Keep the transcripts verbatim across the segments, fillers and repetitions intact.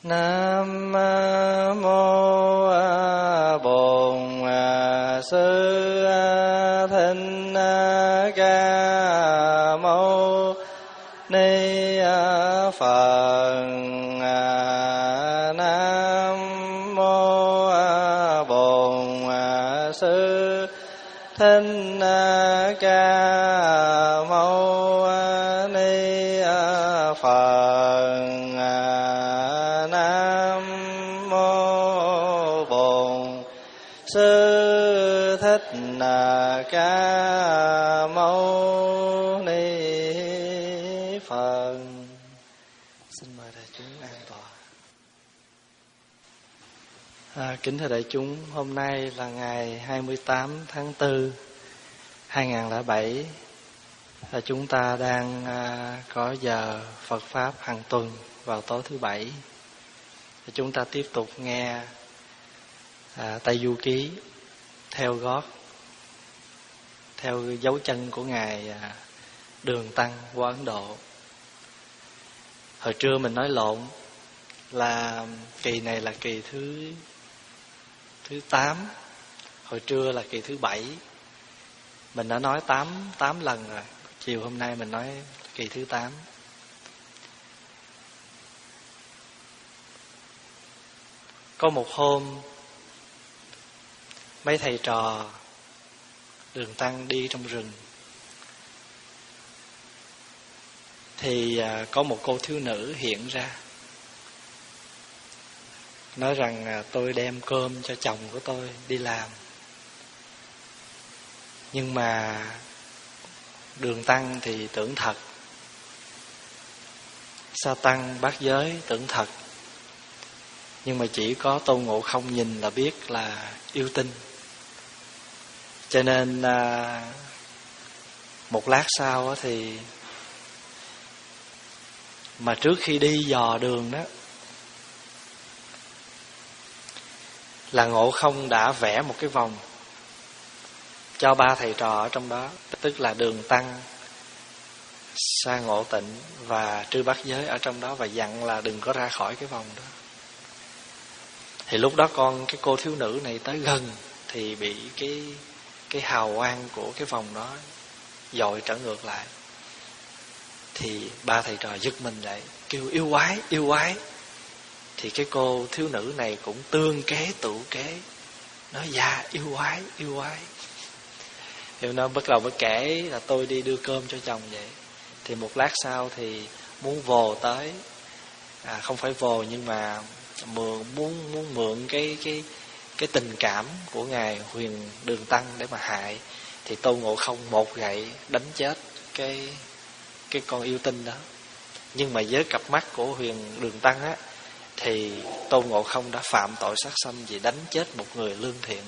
Nam mô Bổn Sư Thích Ca Mâu Ni Phật. Nam mô Bổn Sư Thích Ca Mâu Ni Phật. Nam mô Bổn Sư Thích Ca Mâu Ni Phật. Xin mời đại chúng an tọa. À, kính thưa đại chúng, hôm nay là ngày hai mươi tám tháng tư hai nghìn không trăm lẻ bảy. Và chúng ta đang à, có giờ Phật Pháp hàng tuần vào tối thứ bảy. Và chúng ta tiếp tục nghe à, Tây Du Ký theo gót, theo dấu chân của Ngài à, Đường Tăng của Ấn Độ. Hồi trưa mình nói lộn là kỳ này là kỳ thứ thứ tám, hồi trưa là kỳ thứ bảy. Mình đã nói tám tám lần rồi. Chiều hôm nay mình nói kỳ thứ tám. Có một hôm, mấy thầy trò Đường Tăng đi trong rừng, thì à, có một cô thiếu nữ hiện ra, nói rằng à, tôi đem cơm cho chồng của tôi đi làm. Nhưng mà Đường Tăng thì tưởng thật, Sa Tăng Bát Giới tưởng thật. Nhưng mà chỉ có Tôn Ngộ Không nhìn là biết là yêu tinh. Cho nên à, một lát sau thì mà trước khi đi dò đường đó, là Ngộ Không đã vẽ một cái vòng cho ba thầy trò ở trong đó, tức là Đường Tăng, Sa Ngộ Tịnh và Trư Bát Giới ở trong đó, và dặn là đừng có ra khỏi cái vòng đó. Thì lúc đó con cái cô thiếu nữ này tới gần thì bị cái cái hào quang của cái vòng đó dội trở ngược lại. Thì ba thầy trò giật mình lại, kêu yêu quái, yêu quái. Thì cái cô thiếu nữ này cũng tương kế tựu kế, nói dạ yêu quái, yêu quái. Thì nó bắt đầu mới kể là tôi đi đưa cơm cho chồng vậy. Thì một lát sau thì muốn vồ tới, à, không phải vồ nhưng mà mượn, muốn muốn mượn cái cái cái tình cảm của ngài Huyền Đường Tăng để mà hại. Thì Tôn Ngộ Không một gậy đánh chết cái cái con yêu tinh đó. Nhưng mà với cặp mắt của Huyền Đường Tăng á, thì Tôn Ngộ Không đã phạm tội sát sanh vì đánh chết một người lương thiện.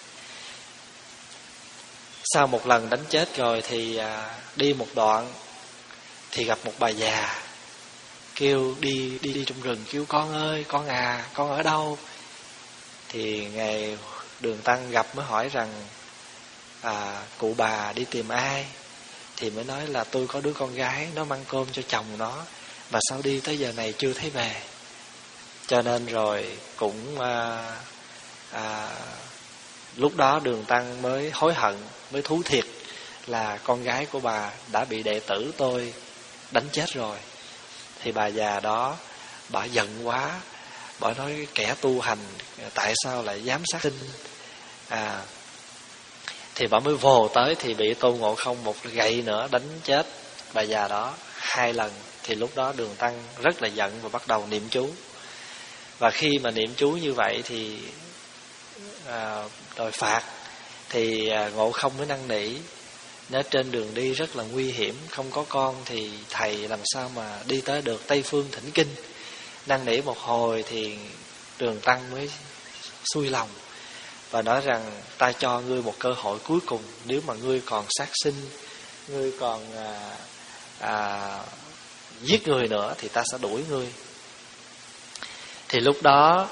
Sau một lần đánh chết rồi thì à, đi một đoạn thì gặp một bà già, kêu đi đi đi trong rừng, kêu con ơi, con à, con ở đâu? Thì ngài Đường Tăng gặp mới hỏi rằng à, cụ bà đi tìm ai? Thì mới nói là tôi có đứa con gái, nó mang cơm cho chồng nó, mà sao đi tới giờ này chưa thấy về. Cho nên rồi cũng à, à, lúc đó Đường Tăng mới hối hận, mới thú thiệt là con gái của bà đã bị đệ tử tôi đánh chết rồi. Thì bà già đó, bà giận quá, bà nói kẻ tu hành tại sao lại dám sát sinh. À, thì bà mới vồ tới thì bị Tôn Ngộ Không một gậy nữa đánh chết bà già đó hai lần. Thì lúc đó Đường Tăng rất là giận và bắt đầu niệm chú. Và khi mà niệm chú như vậy thì à, rồi phạt, thì à, Ngộ Không mới năn nỉ, nếu trên đường đi rất là nguy hiểm, không có con thì thầy làm sao mà đi tới được Tây Phương thỉnh kinh. Năn nỉ một hồi thì Đường Tăng mới xuôi lòng và nói rằng ta cho ngươi một cơ hội cuối cùng. Nếu mà ngươi còn sát sinh, ngươi còn à, à, giết người nữa thì ta sẽ đuổi ngươi. Thì lúc đó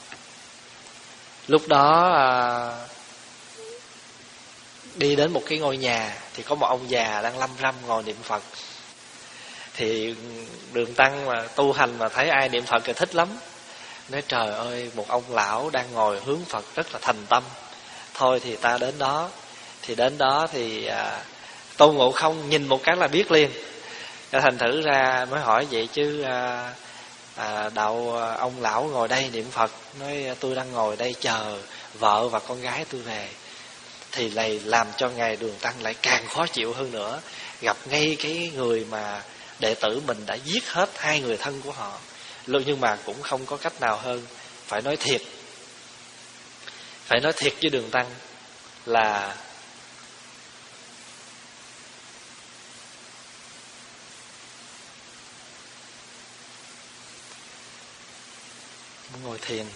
Lúc đó à, đi đến một cái ngôi nhà thì có một ông già đang lăm răm ngồi niệm Phật. Thì Đường Tăng mà tu hành mà thấy ai niệm Phật thì thích lắm, Nói trời ơi, một ông lão đang ngồi hướng Phật rất là thành tâm, thôi thì ta đến đó. Thì đến đó thì à, Tôn Ngộ Không nhìn một cái là biết liền. Thành thử ra mới hỏi vậy chứ à, à, đạo ông lão ngồi đây niệm Phật, nói tôi đang ngồi đây chờ vợ và con gái tôi về. Thì này làm cho ngài Đường Tăng lại càng khó chịu hơn nữa, gặp ngay cái người mà đệ tử mình đã giết hết hai người thân của họ. Nhưng mà cũng không có cách nào hơn, phải nói thiệt, phải nói thiệt với Đường Tăng là ngồi thiền.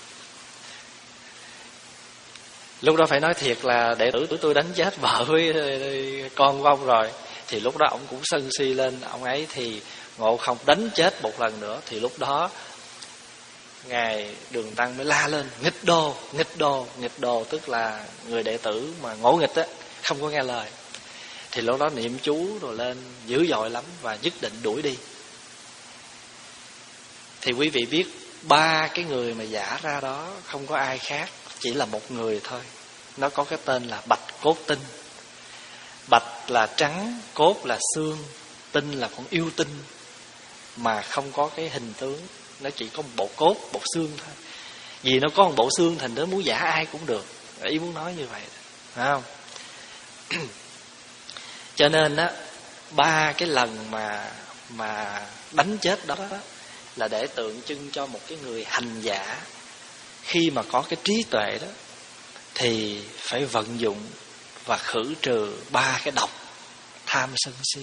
Lúc đó phải nói thiệt là đệ tử của tôi đánh chết vợ với con của ông rồi. Thì lúc đó ông cũng sân si lên. Ông ấy thì Ngộ Không đánh chết một lần nữa. Thì lúc đó ngài Đường Tăng mới la lên: nghịch đồ, nghịch đồ, nghịch đồ. Tức là người đệ tử mà ngỗ nghịch á, không có nghe lời. Thì lúc đó niệm chú rồi lên dữ dội lắm và nhất định đuổi đi. Thì quý vị biết ba cái người mà giả ra đó không có ai khác, chỉ là một người thôi. Nó có cái tên là Bạch Cốt Tinh. Bạch là trắng, cốt là xương, tinh là con yêu tinh, mà không có cái hình tướng. Nó chỉ có một bộ cốt, bộ xương thôi. Vì nó có một bộ xương thành nó muốn giả ai cũng được. Ý muốn nói như vậy, phải không? Cho nên á, ba cái lần mà mà đánh chết đó, đó là để tượng trưng cho một cái người hành giả, khi mà có cái trí tuệ đó thì phải vận dụng và khử trừ ba cái độc: tham, sân, si.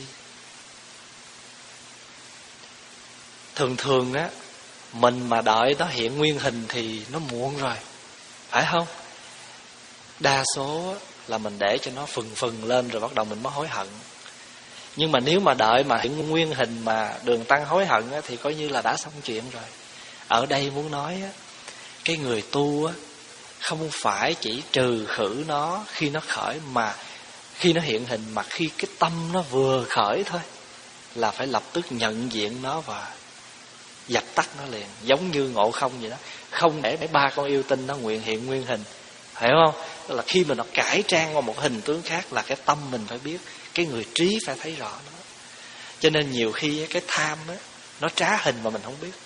Thường thường á, mình mà đợi nó hiện nguyên hình thì nó muộn rồi, phải không? Đa số là mình để cho nó phừng phừng lên rồi bắt đầu mình mới hối hận. Nhưng mà nếu mà đợi mà hiện nguyên hình mà Đường Tăng hối hận á, thì coi như là đã xong chuyện rồi. Ở đây muốn nói á, cái người tu á, không phải chỉ trừ khử nó khi nó khởi, mà khi nó hiện hình, mà khi cái tâm nó vừa khởi thôi là phải lập tức nhận diện nó và dập tắt nó liền. Giống như Ngộ Không vậy đó, không để mấy ba con yêu tinh nó nguyện hiện nguyên hình, hiểu không? Tức là khi mà nó cải trang qua một hình tướng khác là cái tâm mình phải biết, cái người trí phải thấy rõ nó. Cho nên nhiều khi cái tham á, nó trá hình mà mình không biết,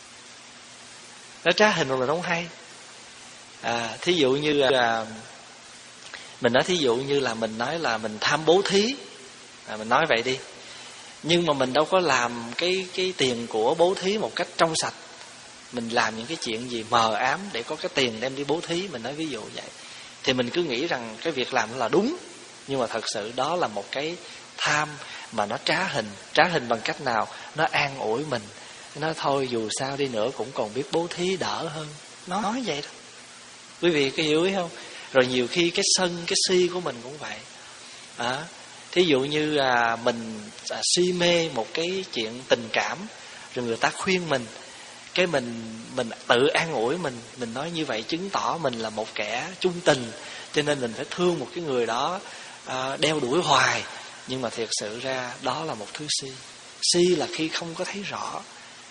nó trá hình mà mình không hay. À, thí dụ như là mình nói thí dụ như là mình nói là mình tham bố thí, à, mình nói vậy đi, nhưng mà mình đâu có làm cái cái tiền của bố thí một cách trong sạch. Mình làm những cái chuyện gì mờ ám để có cái tiền đem đi bố thí, mình nói ví dụ vậy, thì mình cứ nghĩ rằng cái việc làm là đúng, nhưng mà thật sự đó là một cái tham mà nó trá hình. Trá hình bằng cách nào? Nó an ủi mình, nó thôi dù sao đi nữa cũng còn biết bố thí đỡ hơn. Nó nói vậy đó, quý vị có hiểu ý không? Rồi nhiều khi cái sân, cái si của mình cũng vậy. À, thí dụ như à, mình à, si mê một cái chuyện tình cảm, rồi người ta khuyên mình, cái mình mình tự an ủi mình, mình nói như vậy chứng tỏ mình là một kẻ chung tình, cho nên mình phải thương một cái người đó, à, đeo đuổi hoài. Nhưng mà thiệt sự ra đó là một thứ si. Si là khi không có thấy rõ.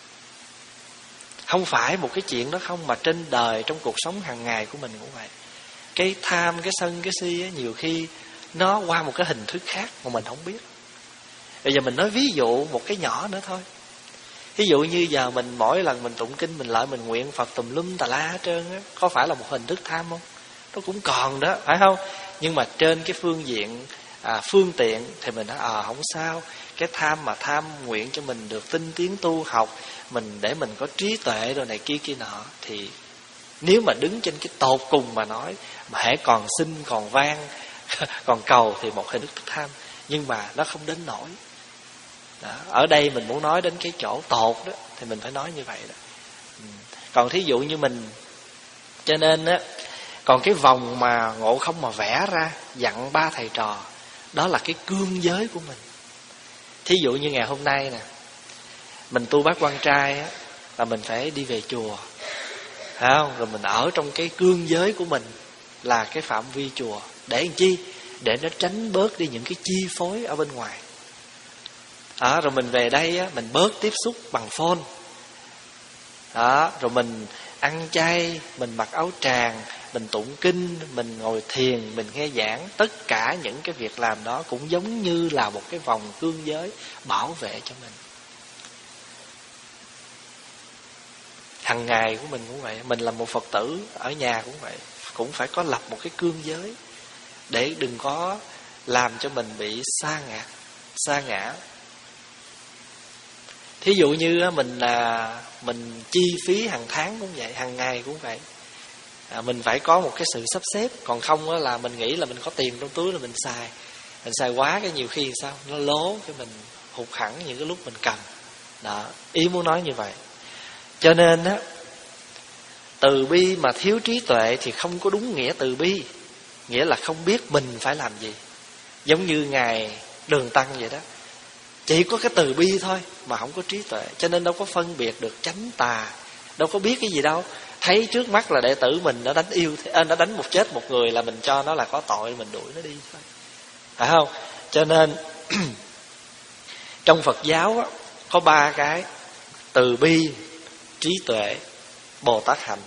Không phải một cái chuyện đó không, mà trên đời, trong cuộc sống hàng ngày của mình cũng vậy. Cái tham, cái sân, cái si ấy, nhiều khi nó qua một cái hình thức khác mà mình không biết. Bây giờ mình nói ví dụ một cái nhỏ nữa thôi. Ví dụ như giờ mình mỗi lần mình tụng kinh, mình lại mình nguyện Phật tùm lum tà la hết trơn á, có phải là một hình thức tham không? Nó cũng còn đó, phải không? Nhưng mà trên cái phương diện à, phương tiện thì mình nói à không sao. Cái tham mà tham nguyện cho mình được tinh tiến tu học, mình để mình có trí tuệ rồi này kia kia nọ, thì nếu mà đứng trên cái tột cùng mà nói, mà hễ còn xin còn vang còn cầu thì một hình thức tham, nhưng mà nó không đến nổi đó. Ở đây mình muốn nói đến cái chỗ tột đó thì mình phải nói như vậy đó. Ừ. Còn thí dụ như mình, cho nên á, còn cái vòng mà Ngộ Không mà vẽ ra dặn ba thầy trò, đó là cái cương giới của mình. Thí dụ như ngày hôm nay nè, mình tu bát quan trai á, là mình phải đi về chùa, phải không? Rồi mình ở trong cái cương giới của mình là cái phạm vi chùa. Để làm chi? Để nó tránh bớt đi những cái chi phối ở bên ngoài. À, rồi mình về đây á, mình bớt tiếp xúc bằng phone. Đó, rồi mình ăn chay, mình mặc áo tràng, mình tụng kinh, mình ngồi thiền, mình nghe giảng. Tất cả những cái việc làm đó cũng giống như là một cái vòng cương giới bảo vệ cho mình. Hằng ngày của mình cũng vậy. Mình là một Phật tử ở nhà cũng vậy, cũng phải có lập một cái cương giới để đừng có làm cho mình bị sa ngã, sa ngã. Thí dụ như mình là mình chi phí hàng tháng cũng vậy, hàng ngày cũng vậy. À, mình phải có một cái sự sắp xếp. Còn không là mình nghĩ là mình có tiền trong túi là mình xài. Mình xài quá cái nhiều khi sao nó lố, cái mình hụt hẳn những cái lúc mình cần. Đó, ý muốn nói như vậy. Cho nên á, từ bi mà thiếu trí tuệ thì không có đúng nghĩa từ bi. Nghĩa là không biết mình phải làm gì. Giống như Ngài Đường Tăng vậy đó, chỉ có cái từ bi thôi mà không có trí tuệ. Cho nên đâu có phân biệt được chánh tà, đâu có biết cái gì đâu. Thấy trước mắt là đệ tử mình nó đánh yêu, nó đánh một chết một người là mình cho nó là có tội, mình đuổi nó đi thôi, phải không? Cho nên trong Phật giáo á, có ba cái: từ bi, trí tuệ, Bồ Tát hạnh.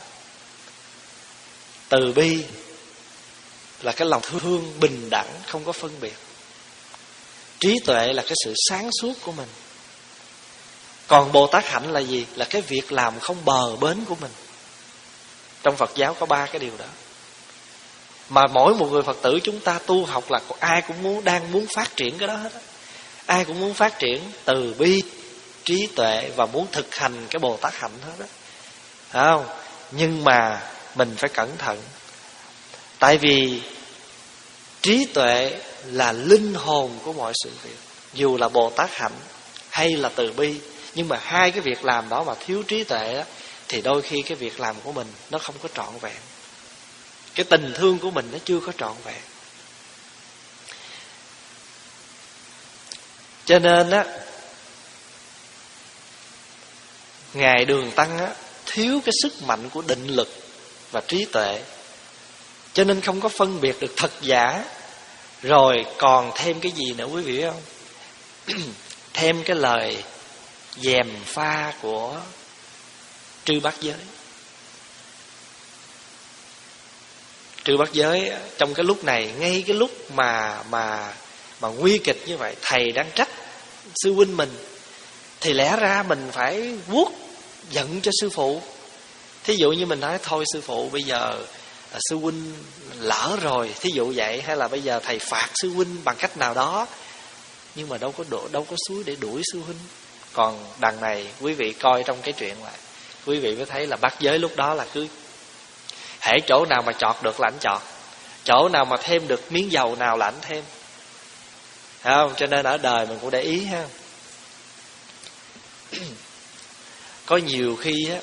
Từ bi là cái lòng thương bình đẳng, không có phân biệt. Trí tuệ là cái sự sáng suốt của mình. Còn Bồ Tát hạnh là gì? Là cái việc làm không bờ bến của mình. Trong Phật giáo có ba cái điều đó. Mà mỗi một người Phật tử chúng ta tu học là ai cũng muốn, đang muốn phát triển cái đó hết. Ai cũng muốn phát triển từ bi, trí tuệ và muốn thực hành cái Bồ Tát hạnh hết đó. Phải không? Nhưng mà mình phải cẩn thận. Tại vì trí tuệ là linh hồn của mọi sự việc. Dù là Bồ Tát hạnh hay là từ bi, nhưng mà hai cái việc làm đó mà thiếu trí tuệ đó, thì đôi khi cái việc làm của mình nó không có trọn vẹn. Cái tình thương của mình nó chưa có trọn vẹn. Cho nên á, Ngài Đường Tăng á, thiếu cái sức mạnh của định lực và trí tuệ, cho nên không có phân biệt được thật giả. Rồi còn thêm cái gì nữa quý vị biết không? Thêm cái lời gièm pha của Trư Bát Giới. Trư Bát Giới trong cái lúc này, ngay cái lúc mà mà mà nguy kịch như vậy, thầy đang trách sư huynh mình, thì lẽ ra mình phải vuốt giận cho sư phụ. Thí dụ như mình nói thôi sư phụ, bây giờ sư huynh lỡ rồi, thí dụ vậy, hay là bây giờ thầy phạt sư huynh bằng cách nào đó. Nhưng mà đâu có đổ, đâu có suối để đuổi sư huynh. Còn đằng này quý vị coi trong cái chuyện lại, quý vị mới thấy là Bát Giới lúc đó là cứ hễ chỗ nào mà chọt được là ảnh chọt, chỗ nào mà thêm được miếng dầu nào là ảnh thêm. Thấy không? Cho nên ở đời mình cũng để ý ha. Có nhiều khi á,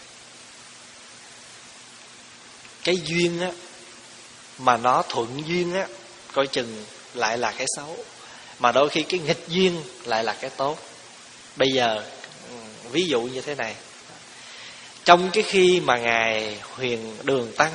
cái duyên á mà nó thuận duyên á, coi chừng lại là cái xấu. Mà đôi khi cái nghịch duyên lại là cái tốt. Bây giờ ví dụ như thế này. Trong cái khi mà Ngài Huyền Đường Tăng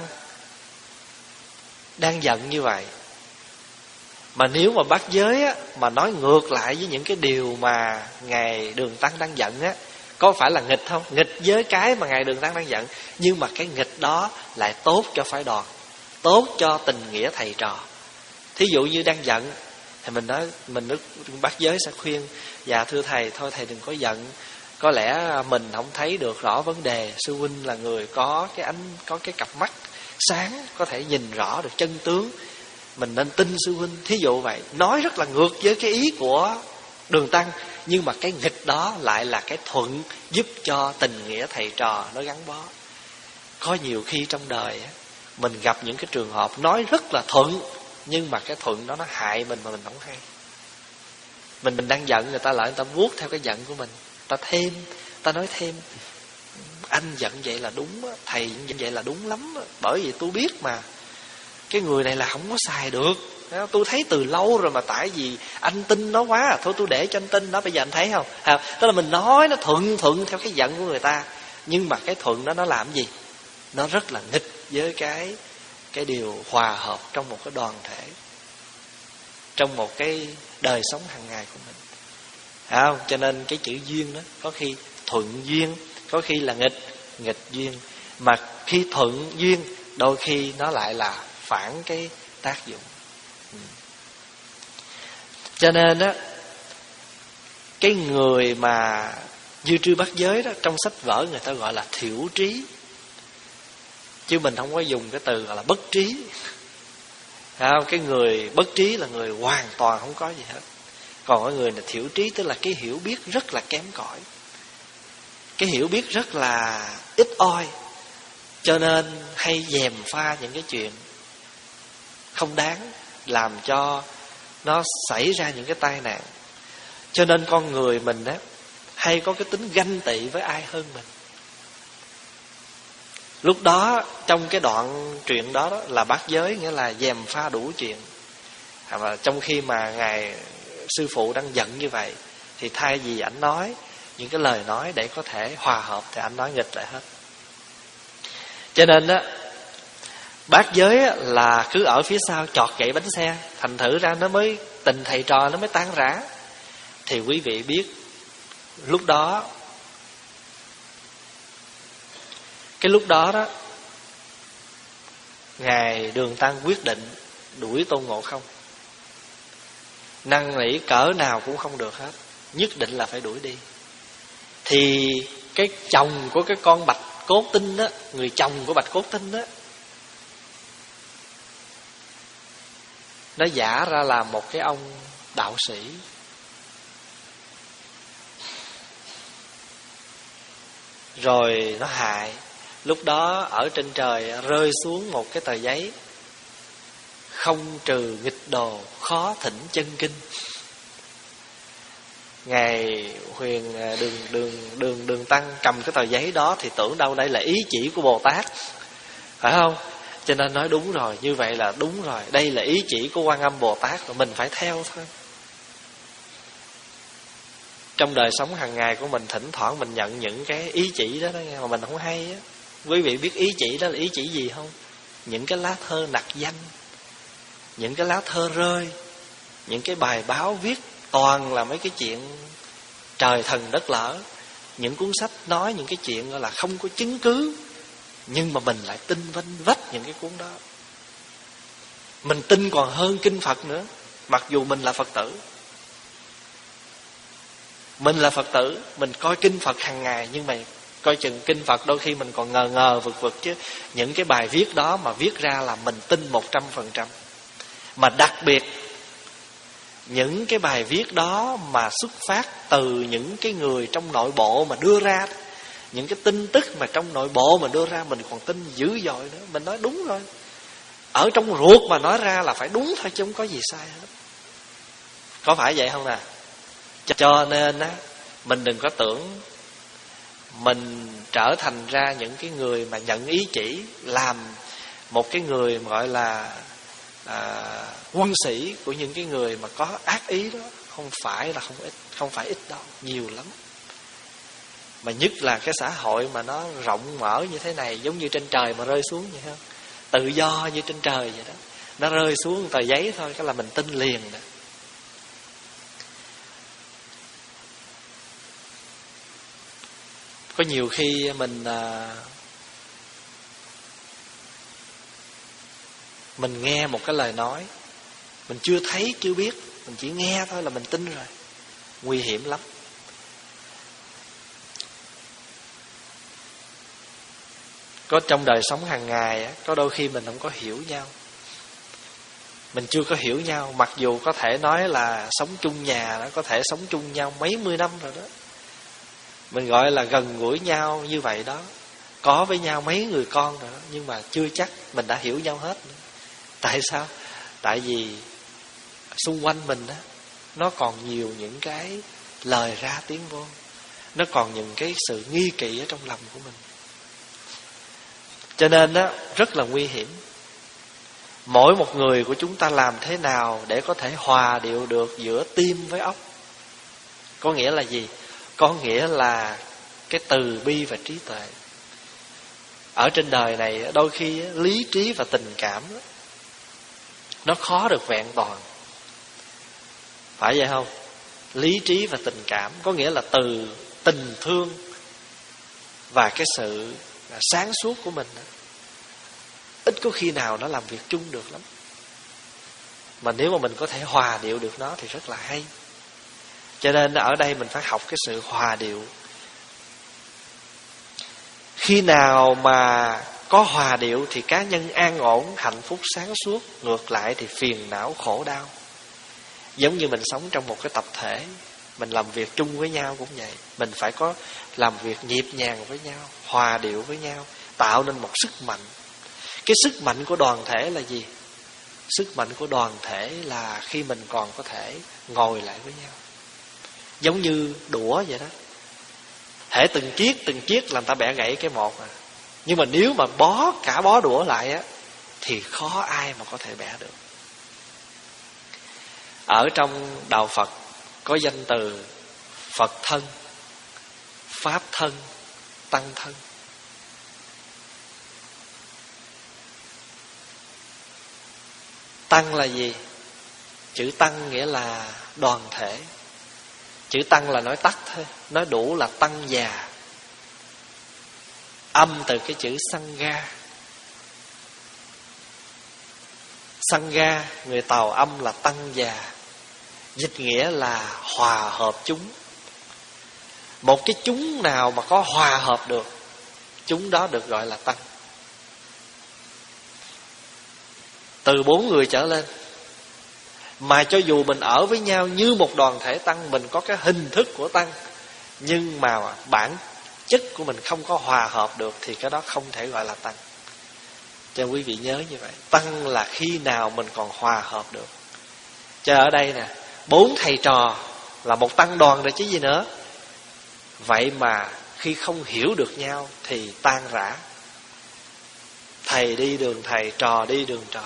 đang giận như vậy, mà nếu mà Bát Giới á, mà nói ngược lại với những cái điều mà Ngài Đường Tăng đang giận á, có phải là nghịch không? Nghịch với cái mà Ngài Đường Tăng đang giận, nhưng mà cái nghịch đó lại tốt cho phái đoàn, tốt cho tình nghĩa thầy trò. Thí dụ như đang giận thì mình nói, mình nói Bát Giới sẽ khuyên: dạ thưa thầy, thôi thầy đừng có giận. Có lẽ mình không thấy được rõ vấn đề. Sư huynh là người có cái ánh, có cái cặp mắt sáng, có thể nhìn rõ được chân tướng. Mình nên tin sư huynh. Thí dụ vậy, nói rất là ngược với cái ý của Đường Tăng, nhưng mà cái nghịch đó lại là cái thuận, giúp cho tình nghĩa thầy trò nó gắn bó. Có nhiều khi trong đời mình gặp những cái trường hợp nói rất là thuận, nhưng mà cái thuận đó nó hại mình mà mình không hay. Mình mình đang giận, người ta lại người ta vuốt theo cái giận của mình, ta thêm, ta nói thêm: anh giận vậy là đúng, thầy giận vậy là đúng lắm, bởi vì tôi biết mà cái người này là không có xài được. Tôi thấy từ lâu rồi mà tại vì anh tin nó quá, thôi tôi để cho anh tin nó. Bây giờ anh thấy không? À, tức là mình nói nó thuận thuận theo cái giận của người ta, nhưng mà cái thuận đó nó làm gì? Nó rất là nghịch với cái cái điều hòa hợp trong một cái đoàn thể, trong một cái đời sống hàng ngày của mình. À, không? Cho nên cái chữ duyên đó có khi thuận duyên, có khi là nghịch, nghịch duyên. Mà khi thuận duyên, đôi khi nó lại là phản cái tác dụng. Cho nên á, cái người mà dư trư bát giới đó, trong sách vở người ta gọi là thiểu trí, chứ mình không có dùng cái từ gọi là bất trí. Không? Cái người bất trí là người hoàn toàn không có gì hết. Còn cái người là thiểu trí, tức là cái hiểu biết rất là kém cỏi, cái hiểu biết rất là ít oi, cho nên hay gièm pha những cái chuyện không đáng, làm cho nó xảy ra những cái tai nạn. Cho nên con người mình á, hay có cái tính ganh tị với ai hơn mình. Lúc đó trong cái đoạn truyện đó, đó là bát giới, nghĩa là gièm pha đủ chuyện. Mà trong khi mà ngài sư phụ đang giận như vậy, thì thay vì ảnh nói những cái lời nói để có thể hòa hợp, thì ảnh nói nghịch lại hết. Cho nên đó, bát giới là cứ ở phía sau chọt gậy bánh xe, thành thử ra nó mới tình thầy trò nó mới tan rã. Thì quý vị biết, lúc đó cái lúc đó đó ngài Đường Tăng quyết định đuổi Tôn Ngộ Không. Năn nỉ cỡ nào cũng không được hết, nhất định là phải đuổi đi. Thì cái chồng của cái con bạch cốt tinh đó, người chồng của bạch cốt tinh đó, nó giả ra là một cái ông đạo sĩ. Rồi nó hại. Lúc đó ở trên trời rơi xuống một cái tờ giấy: không trừ nghịch đồ, khó thỉnh chân kinh. Ngài Huyền Đường Đường Đường Đường Tăng cầm cái tờ giấy đó thì tưởng đâu đây là ý chỉ của Bồ Tát, phải không? Cho nên nói đúng rồi, như vậy là đúng rồi, đây là ý chỉ của Quan Âm Bồ Tát, và mình phải theo thôi. Trong đời sống hàng ngày của mình, thỉnh thoảng mình nhận những cái ý chỉ đó, đó nghe, mà mình không hay á. Quý vị biết ý chỉ đó là ý chỉ gì không? Những cái lá thơ nặc danh, những cái lá thơ rơi, những cái bài báo viết toàn là mấy cái chuyện trời thần đất lở. Những cuốn sách nói những cái chuyện gọi là không có chứng cứ, nhưng mà mình lại tin vanh vách những cái cuốn đó. Mình tin còn hơn kinh Phật nữa, mặc dù mình là Phật tử. Mình là Phật tử, mình coi kinh Phật hàng ngày, nhưng mà coi chừng kinh Phật đôi khi mình còn ngờ ngờ vực vực, chứ những cái bài viết đó mà viết ra là mình tin một trăm phần trăm. Mà đặc biệt những cái bài viết đó mà xuất phát từ những cái người trong nội bộ mà đưa ra, những cái tin tức mà trong nội bộ mà đưa ra, mình còn tin dữ dội nữa. Mình nói đúng rồi, ở trong ruột mà nói ra là phải đúng thôi, chứ không có gì sai hết. Có phải vậy không nè? Cho nên á, mình đừng có tưởng mình trở thành ra những cái người mà nhận ý chỉ, làm một cái người mà gọi là à, quân sĩ của những cái người mà có ác ý đó. Không phải là không ít, không phải ít đâu, nhiều lắm. Mà nhất là cái xã hội mà nó rộng mở như thế này, giống như trên trời mà rơi xuống vậy không? Tự do như trên trời vậy đó. Nó rơi xuống tờ giấy thôi, cái là mình tin liền đó. Có nhiều khi mình à, mình nghe một cái lời nói, mình chưa thấy chưa biết, mình chỉ nghe thôi là mình tin rồi. Nguy hiểm lắm. Có trong đời sống hàng ngày á, có đôi khi mình không có hiểu nhau, mình chưa có hiểu nhau. Mặc dù có thể nói là sống chung nhà đó, có thể sống chung nhau mấy mươi năm rồi đó, mình gọi là gần gũi nhau như vậy đó, có với nhau mấy người con rồi đó, nhưng mà chưa chắc mình đã hiểu nhau hết nữa. Tại sao? Tại vì xung quanh mình đó, nó còn nhiều những cái lời ra tiếng vô, nó còn những cái sự nghi kỵ ở trong lòng của mình. Cho nên đó, rất là nguy hiểm. Mỗi một người của chúng ta làm thế nào để có thể hòa điệu được giữa tim với óc? Có nghĩa là gì? Có nghĩa là cái từ bi và trí tuệ. Ở trên đời này đôi khi lý trí và tình cảm nó khó được vẹn toàn, phải vậy không? Lý trí và tình cảm có nghĩa là từ tình thương và cái sự sáng suốt của mình, ít có khi nào nó làm việc chung được lắm. Mà nếu mà mình có thể hòa điệu được nó thì rất là hay. Cho nên ở đây mình phải học cái sự hòa điệu. Khi nào mà có hòa điệu thì cá nhân an ổn, hạnh phúc, sáng suốt. Ngược lại thì phiền não, khổ đau. Giống như mình sống trong một cái tập thể, mình làm việc chung với nhau cũng vậy. Mình phải có làm việc nhịp nhàng với nhau, hòa điệu với nhau, tạo nên một sức mạnh. Cái sức mạnh của đoàn thể là gì? Sức mạnh của đoàn thể là khi mình còn có thể ngồi lại với nhau, giống như đũa vậy đó. Hễ từng chiếc từng chiếc làm ta bẻ gãy cái một à. Nhưng mà nếu mà bó cả bó đũa lại á thì khó ai mà có thể bẻ được. Ở trong đạo Phật có danh từ Phật thân, Pháp thân, Tăng thân. Tăng là gì? Chữ tăng nghĩa là đoàn thể. Chữ tăng là nói tắt thôi, nói đủ là tăng già. Âm từ cái chữ sangha. Sangha, người Tàu âm là tăng già, dịch nghĩa là hòa hợp chúng. Một cái chúng nào mà có hòa hợp được, chúng đó được gọi là tăng. Từ bốn người trở lên. Mà cho dù mình ở với nhau như một đoàn thể tăng, mình có cái hình thức của tăng, nhưng mà bản chất của mình không có hòa hợp được thì cái đó không thể gọi là tăng. Cho quý vị nhớ như vậy. Tăng là khi nào mình còn hòa hợp được. Cho ở đây nè, bốn thầy trò là một tăng đoàn rồi chứ gì nữa. Vậy mà khi không hiểu được nhau thì tan rã. Thầy đi đường thầy, trò đi đường trò.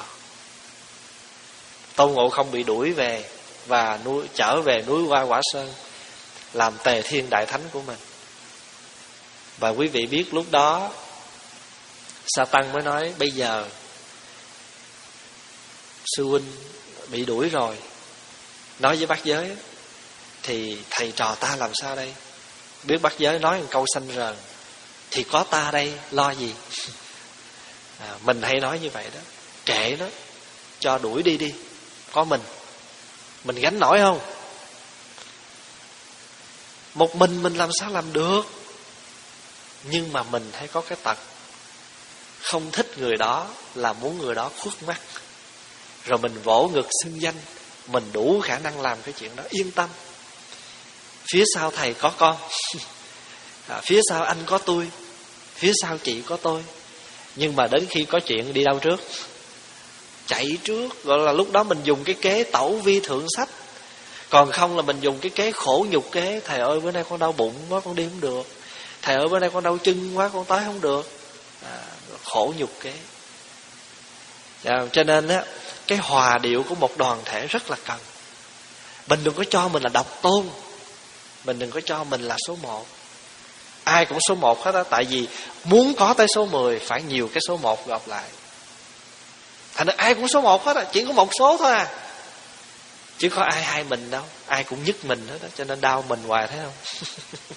Tôn Ngộ Không bị đuổi về và nuôi, trở về núi Hoa Quả Sơn làm Tề Thiên Đại Thánh của mình. Và quý vị biết lúc đó Sa Tăng mới nói: bây giờ sư huynh bị đuổi rồi, nói với bát giới, thì thầy trò ta làm sao đây? Biết bát giới nói một câu xanh rờn: thì có ta đây, lo gì? à, Mình hay nói như vậy đó. Kệ nó, cho đuổi đi đi, có mình. Mình gánh nổi không? Một mình mình làm sao làm được? Nhưng mà mình hay có cái tật không thích người đó là muốn người đó khuất mắt, rồi mình vỗ ngực xưng danh. Mình đủ khả năng làm cái chuyện đó, yên tâm. Phía sau thầy có con, à, phía sau anh có tôi, phía sau chị có tôi. Nhưng mà đến khi có chuyện đi đâu trước? Chạy trước. Gọi là lúc đó mình dùng cái kế tẩu vi thượng sách. Còn không là mình dùng cái kế khổ nhục kế. Thầy ơi bữa nay con đau bụng quá, con đi không được. Thầy ơi bữa nay con đau chân quá, con tới không được. à, Khổ nhục kế. à, Cho nên á, cái hòa điệu của một đoàn thể rất là cần. Mình đừng có cho mình là độc tôn, mình đừng có cho mình là số một. Ai cũng số một hết á. Tại vì muốn có tới số mười phải nhiều cái số một gặp lại. Thành ra ai cũng số một hết á. Chỉ có một số thôi à. Chứ có ai hai mình đâu. Ai cũng nhức mình hết á. Cho nên đau mình hoài, thấy không?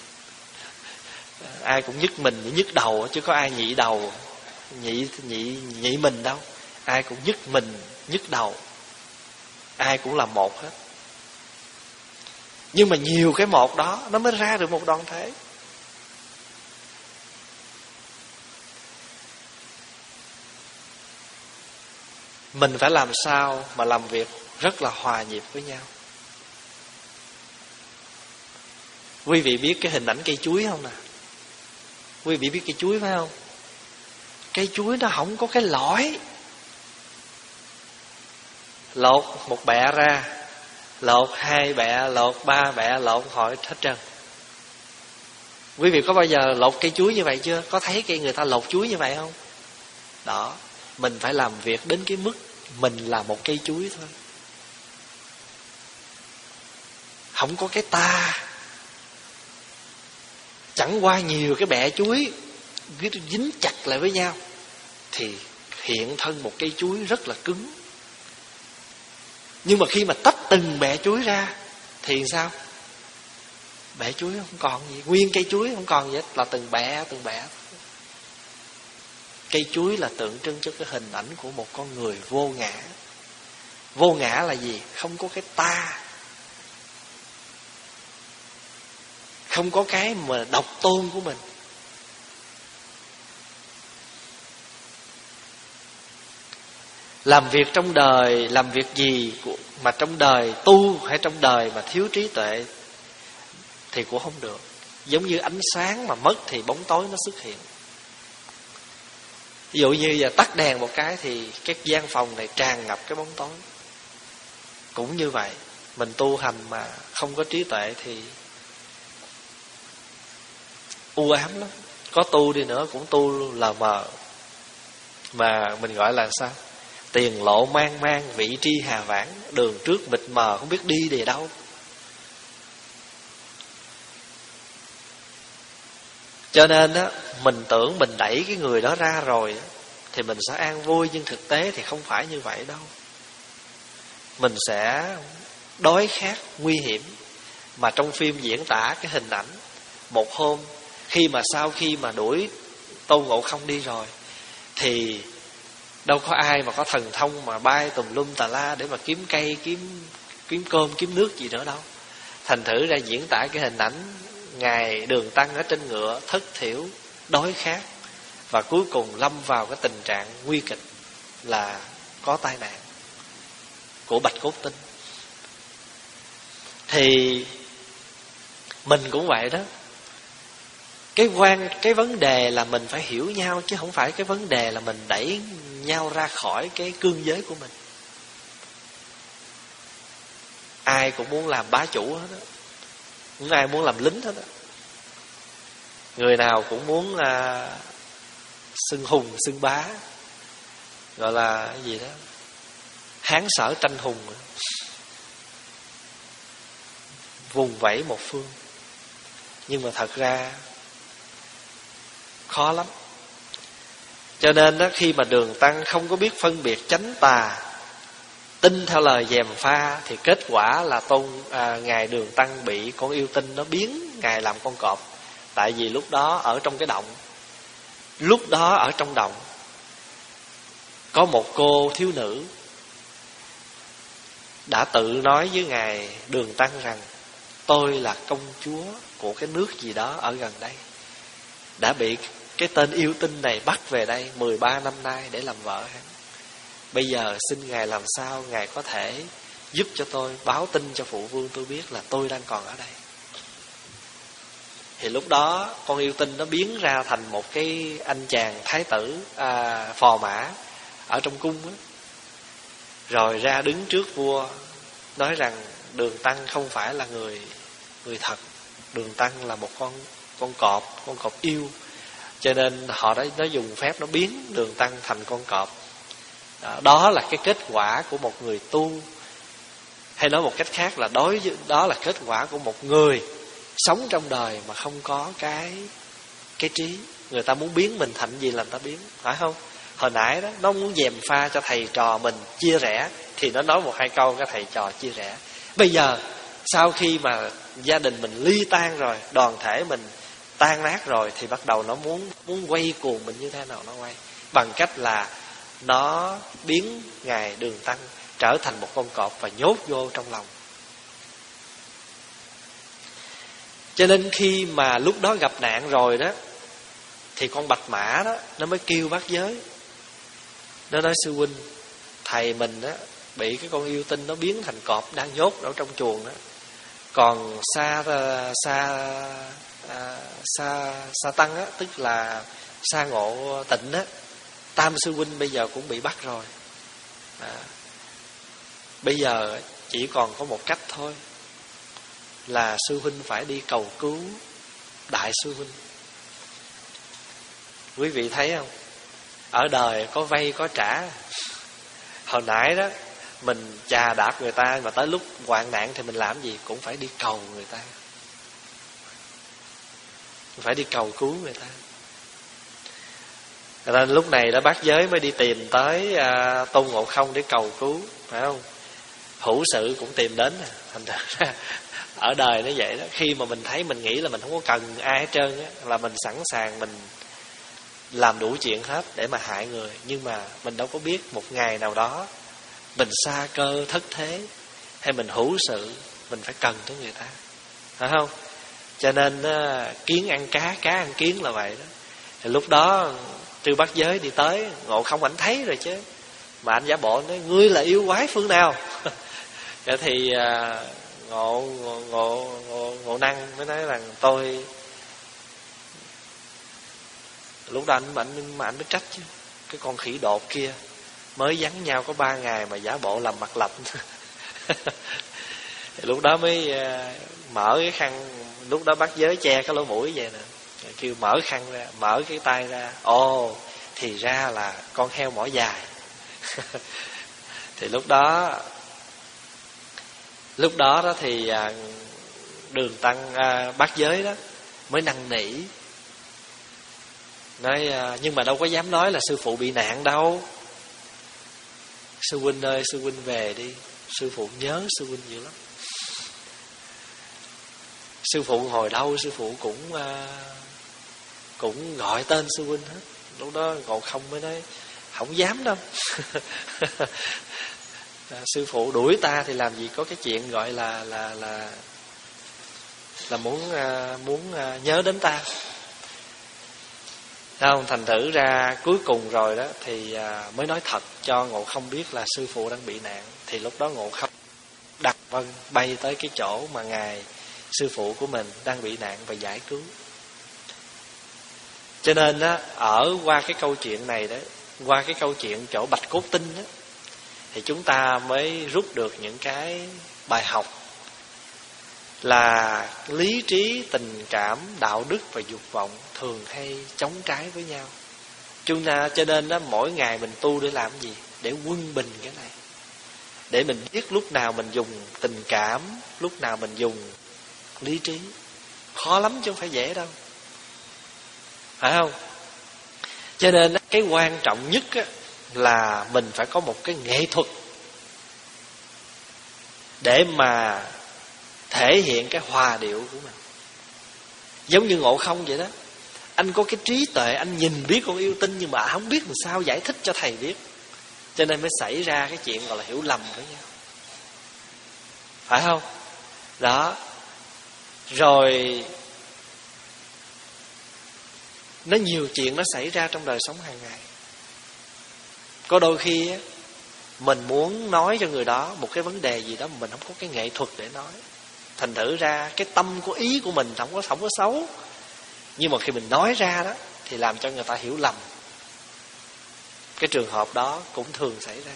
Ai cũng nhức mình, nhức đầu. Chứ có ai nhị đầu, Nhị, nhị, nhị mình đâu. Ai cũng nhức mình, nhức đầu. Ai cũng là một hết. Nhưng mà nhiều cái một đó nó mới ra được một đoàn thể. Mình phải làm sao mà làm việc rất là hòa nhịp với nhau. Quý vị biết cái hình ảnh cây chuối không nè? Quý vị biết cây chuối phải không? Cây chuối nó không có cái lõi. Lột một bẹ ra, lột hai bẹ, lột ba bẹ, lột hỏi hết trơn. Quý vị có bao giờ lột cây chuối như vậy chưa? Có thấy cây người ta lột chuối như vậy không? Đó. Mình phải làm việc đến cái mức mình là một cây chuối thôi. Không có cái ta. Chẳng qua nhiều cái bẹ chuối dính chặt lại với nhau thì hiện thân một cây chuối rất là cứng. Nhưng mà khi mà tách từng bẹ chuối ra thì sao? Bẹ chuối không còn gì, nguyên cây chuối không còn gì hết, là từng bẹ từng bẹ. Cây chuối là tượng trưng cho cái hình ảnh của một con người vô ngã. Vô ngã là gì? Không có cái ta, không có cái mà độc tôn của mình. Làm việc trong đời, làm việc gì mà trong đời tu hay trong đời mà thiếu trí tuệ thì cũng không được. Giống như ánh sáng mà mất thì bóng tối nó xuất hiện. Ví dụ như giờ tắt đèn một cái thì cái gian phòng này tràn ngập cái bóng tối. Cũng như vậy, mình tu hành mà không có trí tuệ thì u ám lắm. Có tu đi nữa cũng tu lờ mờ. Mà mình gọi là sao? Tiền lộ mang mang, vị tri hà vãng, đường trước mịt mờ không biết đi về đâu. Cho nên á, mình tưởng mình đẩy cái người đó ra rồi thì mình sẽ an vui, nhưng thực tế thì không phải như vậy đâu. Mình sẽ đói khát, nguy hiểm. Mà trong phim diễn tả cái hình ảnh một hôm, khi mà sau khi mà đuổi Tôn Ngộ Không đi rồi thì đâu có ai mà có thần thông mà bay tùm lum tà la để mà kiếm cây, kiếm kiếm cơm, kiếm nước gì nữa đâu. Thành thử ra diễn tả cái hình ảnh Ngài Đường Tăng ở trên ngựa thất thiểu, đói khát, và cuối cùng lâm vào cái tình trạng nguy kịch là có tai nạn của bạch cốt tinh. Thì mình cũng vậy đó. Cái quan cái vấn đề là mình phải hiểu nhau, chứ không phải cái vấn đề là mình đẩy nhau ra khỏi cái cương giới của mình. Ai cũng muốn làm bá chủ hết đó, không ai muốn làm lính hết đó. Người nào cũng muốn à, xưng hùng xưng bá, gọi là cái gì đó, hán sở tranh hùng, vùng vẫy một phương. Nhưng mà thật ra khó lắm. Cho nên đó, khi mà Đường Tăng không có biết phân biệt chánh tà, tin theo lời gièm pha, thì kết quả là tôn à, Ngài Đường Tăng bị con yêu tinh nó biến Ngài làm con cọp. Tại vì lúc đó ở trong cái động, lúc đó ở trong động có một cô thiếu nữ đã tự nói với Ngài Đường Tăng rằng: tôi là công chúa của cái nước gì đó ở gần đây, đã bị cái tên yêu tinh này bắt về đây mười ba năm nay để làm vợ hắn. Bây giờ xin Ngài làm sao Ngài có thể giúp cho tôi, báo tin cho phụ vương tôi biết là tôi đang còn ở đây. Thì lúc đó con yêu tinh nó biến ra thành một cái anh chàng thái tử à, phò mã ở trong cung đó. Rồi ra đứng trước vua nói rằng Đường Tăng không phải là người người thật, Đường Tăng là một con con cọp, con cọp yêu. Cho nên họ đã nó dùng phép nó biến Đường Tăng thành con cọp. Đó, đó là cái kết quả của một người tu. Hay nói một cách khác là đối với, đó là kết quả của một người sống trong đời mà không có cái cái trí. Người ta muốn biến mình thành gì là người ta biến, phải không? Hồi nãy đó, nó muốn gièm pha cho thầy trò mình chia rẽ, thì nó nói một hai câu cái thầy trò chia rẽ. Bây giờ sau khi mà gia đình mình ly tan rồi, đoàn thể mình tan nát rồi, thì bắt đầu nó muốn muốn quay cuồng mình như thế nào nó quay, bằng cách là nó biến Ngài Đường Tăng trở thành một con cọp và nhốt vô trong lòng. Cho nên khi mà lúc đó gặp nạn rồi đó, thì con bạch mã đó nó mới kêu bác giới. Nó nói: sư huynh, thầy mình đó bị cái con yêu tinh nó biến thành cọp, đang nhốt ở trong chuồng đó. Còn Sa Sa Sa Sa Tăng á, tức là Sa Ngộ Tịnh á, tam sư huynh bây giờ cũng bị bắt rồi. À, bây giờ chỉ còn có một cách thôi, là sư huynh phải đi cầu cứu đại sư huynh. Quý vị thấy không? Ở đời có vay có trả. Hồi nãy đó mình chà đạp người ta, mà tới lúc hoạn nạn thì mình làm gì? Cũng phải đi cầu người ta, phải đi cầu cứu người ta. Cho nên lúc này đó bác giới mới đi tìm tới à, Tôn Ngộ Không để cầu cứu, phải không? Hữu sự cũng tìm đến. Thành ra ở đời nó vậy đó. Khi mà mình thấy mình nghĩ là mình không có cần ai hết trơn á, là mình sẵn sàng mình làm đủ chuyện hết để mà hại người. Nhưng mà mình đâu có biết một ngày nào đó mình sa cơ thất thế, hay mình hữu sự, mình phải cần tới người ta, phải không? Cho nên kiến ăn cá, cá ăn kiến là vậy đó. Thì lúc đó Trư Bát Giới đi tới, Ngộ Không ảnh thấy rồi chứ, mà anh giả bộ nói ngươi là yêu quái phương nào. Vậy thì ngộ, ngộ, ngộ, ngộ, ngộ Năng mới nói rằng tôi. Lúc đó anh, anh, anh mới trách chứ, cái con khỉ đột kia mới vắng nhau có ba ngày mà giả bộ làm mặt lập. Lúc đó mới mở cái khăn, lúc đó Bát Giới che cái lỗ mũi vậy nè, kêu mở khăn ra, mở cái tay ra, ồ thì ra là con heo mỏ dài. Thì lúc đó lúc đó đó thì Đường Tăng à, Bát Giới đó mới năn nỉ, nói nhưng mà đâu có dám nói là sư phụ bị nạn đâu. Sư huynh ơi, sư huynh về đi, sư phụ nhớ sư huynh dữ lắm. Sư phụ hồi đâu sư phụ cũng uh, cũng gọi tên sư huynh hết. Lúc đó Ngộ Không mới nói không dám đâu. Sư phụ đuổi ta thì làm gì có cái chuyện gọi là là là là muốn uh, muốn uh, nhớ đến ta. Không, thành thử ra cuối cùng rồi đó thì uh, mới nói thật cho Ngộ Không biết là sư phụ đang bị nạn. Thì lúc đó Ngộ Không đặt vân bay tới cái chỗ mà ngài sư phụ của mình đang bị nạn và giải cứu. Cho nên á, ở qua cái câu chuyện này đó, qua cái câu chuyện chỗ Bạch Cốt Tinh đó, thì chúng ta mới rút được những cái bài học là lý trí, tình cảm, đạo đức và dục vọng thường hay chống trái với nhau. Chúng ta cho nên đó, mỗi ngày mình tu để làm gì? Để quân bình cái này, để mình biết lúc nào mình dùng tình cảm, lúc nào mình dùng lý trí. Khó lắm chứ không phải dễ đâu, phải không? Cho nên cái quan trọng nhất á, là mình phải có một cái nghệ thuật để mà thể hiện cái hòa điệu của mình. Giống như Ngộ Không vậy đó, anh có cái trí tuệ, anh nhìn biết con yêu tinh, nhưng mà không biết làm sao giải thích cho thầy biết, cho nên mới xảy ra cái chuyện gọi là hiểu lầm với nhau, phải không? Đó. Rồi nó nhiều chuyện nó xảy ra trong đời sống hàng ngày. Có đôi khi á, mình muốn nói cho người đó một cái vấn đề gì đó mà mình không có cái nghệ thuật để nói. Thành thử ra cái tâm của ý của mình không có không có xấu, nhưng mà khi mình nói ra đó thì làm cho người ta hiểu lầm. Cái trường hợp đó cũng thường xảy ra.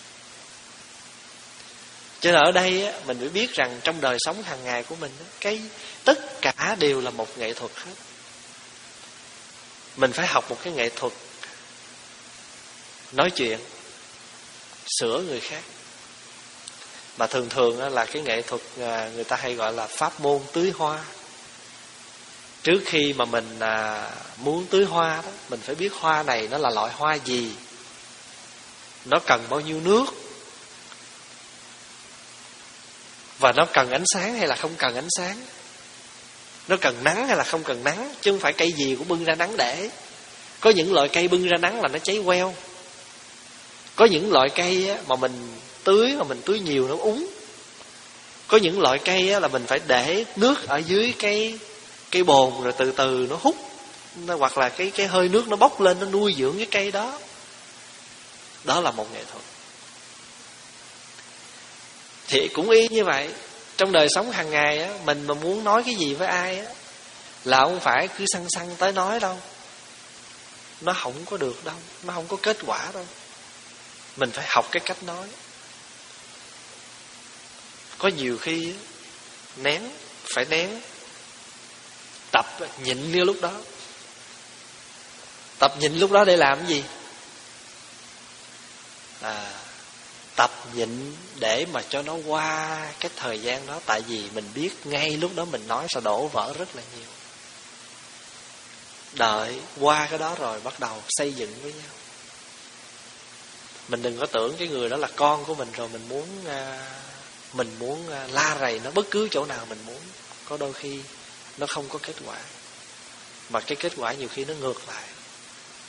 Cho nên ở đây á, mình phải biết rằng trong đời sống hàng ngày của mình á, cái tất cả đều là một nghệ thuật hết. Mình phải học một cái nghệ thuật nói chuyện, sửa người khác. Mà thường thường á, là cái nghệ thuật người ta hay gọi là pháp môn tưới hoa. Trước khi mà mình à, muốn tưới hoa đó, mình phải biết hoa này nó là loại hoa gì, nó cần bao nhiêu nước, và nó cần ánh sáng hay là không cần ánh sáng, nó cần nắng hay là không cần nắng. Chứ không phải cây gì cũng bưng ra nắng để. Có những loại cây bưng ra nắng là nó cháy queo. Có những loại cây á, mà mình tưới mà mình tưới nhiều nó úng. Có những loại cây á, là mình phải để nước ở dưới cái cái bồn rồi từ từ nó hút, nó, hoặc là cái cái hơi nước nó bốc lên, nó nuôi dưỡng cái cây đó. Đó là một nghệ thuật. Thì cũng y như vậy, trong đời sống hàng ngày á, mình mà muốn nói cái gì với ai á, là không phải cứ xăng xăng tới nói đâu. Nó không có được đâu, nó không có kết quả đâu. Mình phải học cái cách nói. Có nhiều khi á, nén, phải nén. Tập nhịn như lúc đó. Tập nhịn lúc đó để làm cái gì? À, tập nhịn để mà cho nó qua cái thời gian đó. Tại vì mình biết ngay lúc đó mình nói sẽ đổ vỡ rất là nhiều. Đợi qua cái đó rồi bắt đầu xây dựng với nhau. Mình đừng có tưởng cái người đó là con của mình rồi mình muốn mình muốn la rầy nó bất cứ chỗ nào mình muốn. Có đôi khi nó không có kết quả, mà cái kết quả nhiều khi nó ngược lại.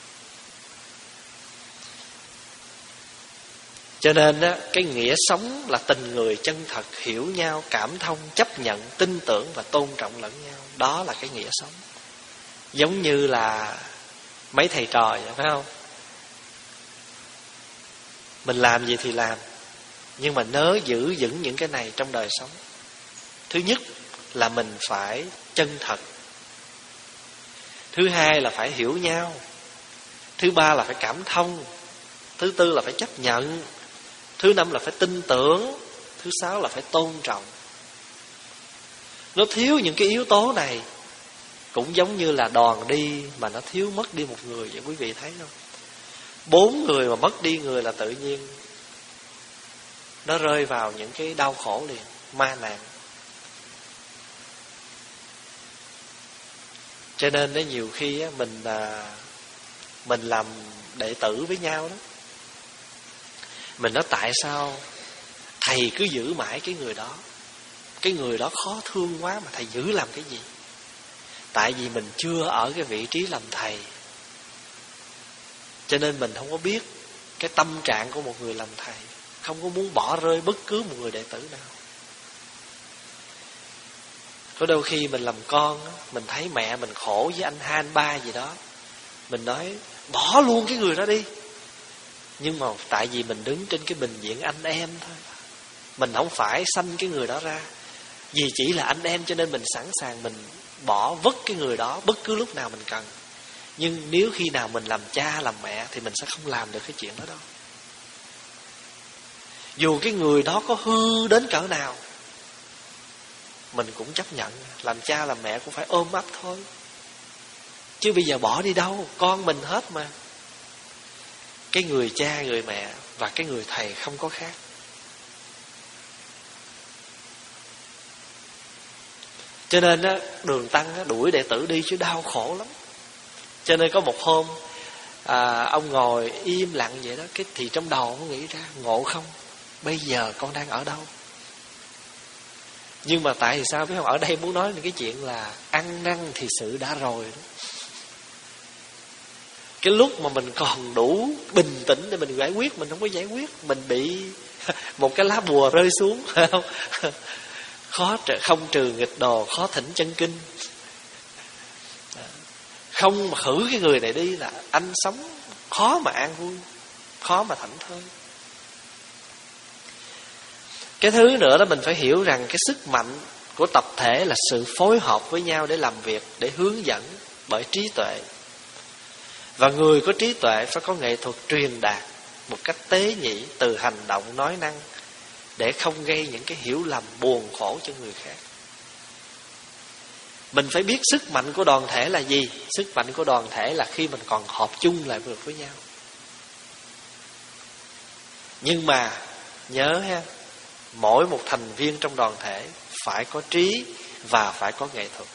Cho nên á, cái nghĩa sống là tình người chân thật, hiểu nhau, cảm thông, chấp nhận, tin tưởng và tôn trọng lẫn nhau. Đó là cái nghĩa sống. Giống như là mấy thầy trò vậy, phải không? Mình làm gì thì làm, nhưng mà nhớ giữ vững những cái này trong đời sống. Thứ nhất là mình phải chân thật. Thứ hai là phải hiểu nhau. Thứ ba là phải cảm thông. Thứ tư là phải chấp nhận. Thứ năm là phải tin tưởng. Thứ sáu là phải tôn trọng. Nó thiếu những cái yếu tố này cũng giống như là đoàn đi mà nó thiếu mất đi một người vậy, quý vị thấy không? Bốn người mà mất đi người là tự nhiên nó rơi vào những cái đau khổ liền, ma nạn. Cho nên đó, nhiều khi á, mình à, mình làm đệ tử với nhau đó, mình nói tại sao thầy cứ giữ mãi cái người đó, cái người đó khó thương quá mà thầy giữ làm cái gì? Tại vì mình chưa ở cái vị trí làm thầy, cho nên mình không có biết cái tâm trạng của một người làm thầy, không có muốn bỏ rơi bất cứ một người đệ tử nào. Có đôi khi mình làm con, mình thấy mẹ mình khổ với anh hai anh ba gì đó, mình nói bỏ luôn cái người đó đi. Nhưng mà tại vì mình đứng trên cái bình diện anh em thôi, mình không phải sanh cái người đó ra. Vì chỉ là anh em cho nên mình sẵn sàng mình bỏ vứt cái người đó bất cứ lúc nào mình cần. Nhưng nếu khi nào mình làm cha làm mẹ thì mình sẽ không làm được cái chuyện đó đâu. Dù cái người đó có hư đến cỡ nào, mình cũng chấp nhận. Làm cha làm mẹ cũng phải ôm ấp thôi. Chứ bây giờ bỏ đi đâu, con mình hết mà. Cái người cha, người mẹ và cái người thầy không có khác. Cho nên á, Đường Tăng á, đuổi đệ tử đi chứ đau khổ lắm. Cho nên có một hôm à, ông ngồi im lặng vậy đó, cái thì trong đầu ông nghĩ ra, ngộ không, bây giờ con đang ở đâu? Nhưng mà tại vì sao biết không? Ở đây muốn nói cái chuyện là ăn năn thì sự đã rồi đó. Cái lúc mà mình còn đủ bình tĩnh để mình giải quyết, mình không có giải quyết, mình bị một cái lá bùa rơi xuống, phải không? Khó không trừ nghịch đồ, khó thỉnh chân kinh. Không mà khử cái người này đi là anh sống khó mà an vui, khó mà thảnh thơi. Cái thứ nữa đó, mình phải hiểu rằng cái sức mạnh của tập thể là sự phối hợp với nhau để làm việc, để hướng dẫn bởi trí tuệ. Và người có trí tuệ phải có nghệ thuật truyền đạt một cách tế nhị từ hành động nói năng, để không gây những cái hiểu lầm buồn khổ cho người khác. Mình phải biết sức mạnh của đoàn thể là gì. Sức mạnh của đoàn thể là khi mình còn họp chung lại được với nhau. Nhưng mà nhớ ha, mỗi một thành viên trong đoàn thể phải có trí và phải có nghệ thuật.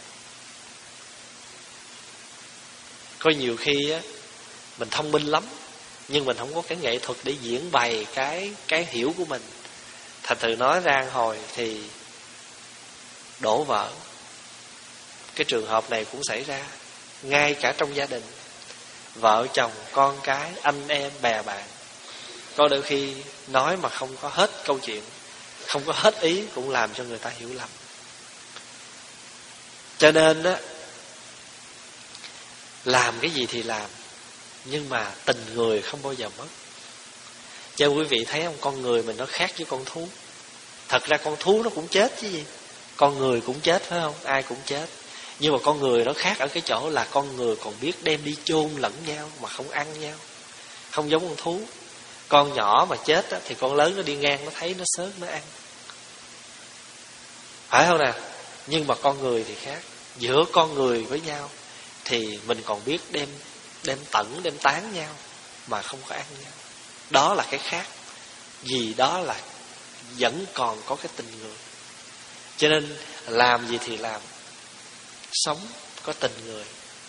Có nhiều khi á, mình thông minh lắm, nhưng mình không có cái nghệ thuật để diễn bày cái cái hiểu của mình. Thành thử nói ra hồi thì đổ vỡ. Cái trường hợp này cũng xảy ra ngay cả trong gia đình, vợ chồng, con cái, anh em, bè bạn. Có đôi khi nói mà không có hết câu chuyện, không có hết ý, cũng làm cho người ta hiểu lầm. Cho nên á, làm cái gì thì làm, nhưng mà tình người không bao giờ mất. Cho quý vị thấy không, con người mình nó khác với con thú. Thật ra con thú nó cũng chết chứ gì, con người cũng chết, phải không? Ai cũng chết. Nhưng mà con người nó khác ở cái chỗ là con người còn biết đem đi chôn lẫn nhau mà không ăn nhau. Không giống con thú. Con nhỏ mà chết á, thì con lớn nó đi ngang nó thấy nó xớt nó ăn, phải không nè? Nhưng mà con người thì khác. Giữa con người với nhau thì mình còn biết đem đem tẩn, đem tán nhau mà không có ăn nhau. Đó là cái khác. Vì đó là vẫn còn có cái tình người. Cho nên làm gì thì làm, sống có tình người.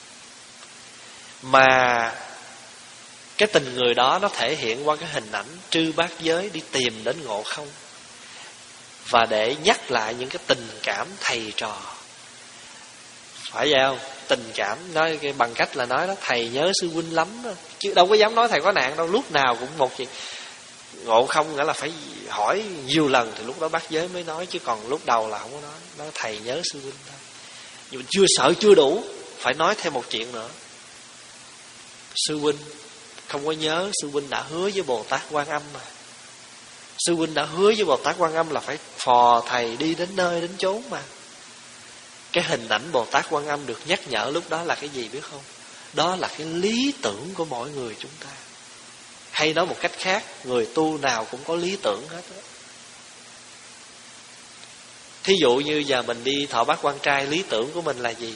Mà cái tình người đó nó thể hiện qua cái hình ảnh trư bát giới đi tìm đến ngộ không, và để nhắc lại những cái tình cảm thầy trò. Phải vậy không? Tình cảm nói bằng cách là nói đó, thầy nhớ sư huynh lắm đó. Chứ đâu có dám nói thầy có nạn đâu. Lúc nào cũng một chuyện, Ngộ không nghĩa là phải hỏi nhiều lần thì lúc đó bát giới mới nói, chứ còn lúc đầu là không có nói. Nói thầy nhớ sư huynh thôi. Nhưng mà chưa sợ chưa đủ, phải nói thêm một chuyện nữa. Sư huynh không có nhớ, sư huynh đã hứa với Bồ Tát Quan Âm mà. Sư huynh đã hứa với Bồ Tát Quan Âm là phải phò thầy đi đến nơi đến chốn mà. Cái hình ảnh Bồ Tát Quan Âm được nhắc nhở lúc đó là cái gì biết không? Đó là cái lý tưởng của mỗi người chúng ta. Hay nói một cách khác, người tu nào cũng có lý tưởng hết đó. Thí dụ như giờ mình đi thọ bát quan trai, lý tưởng của mình là gì?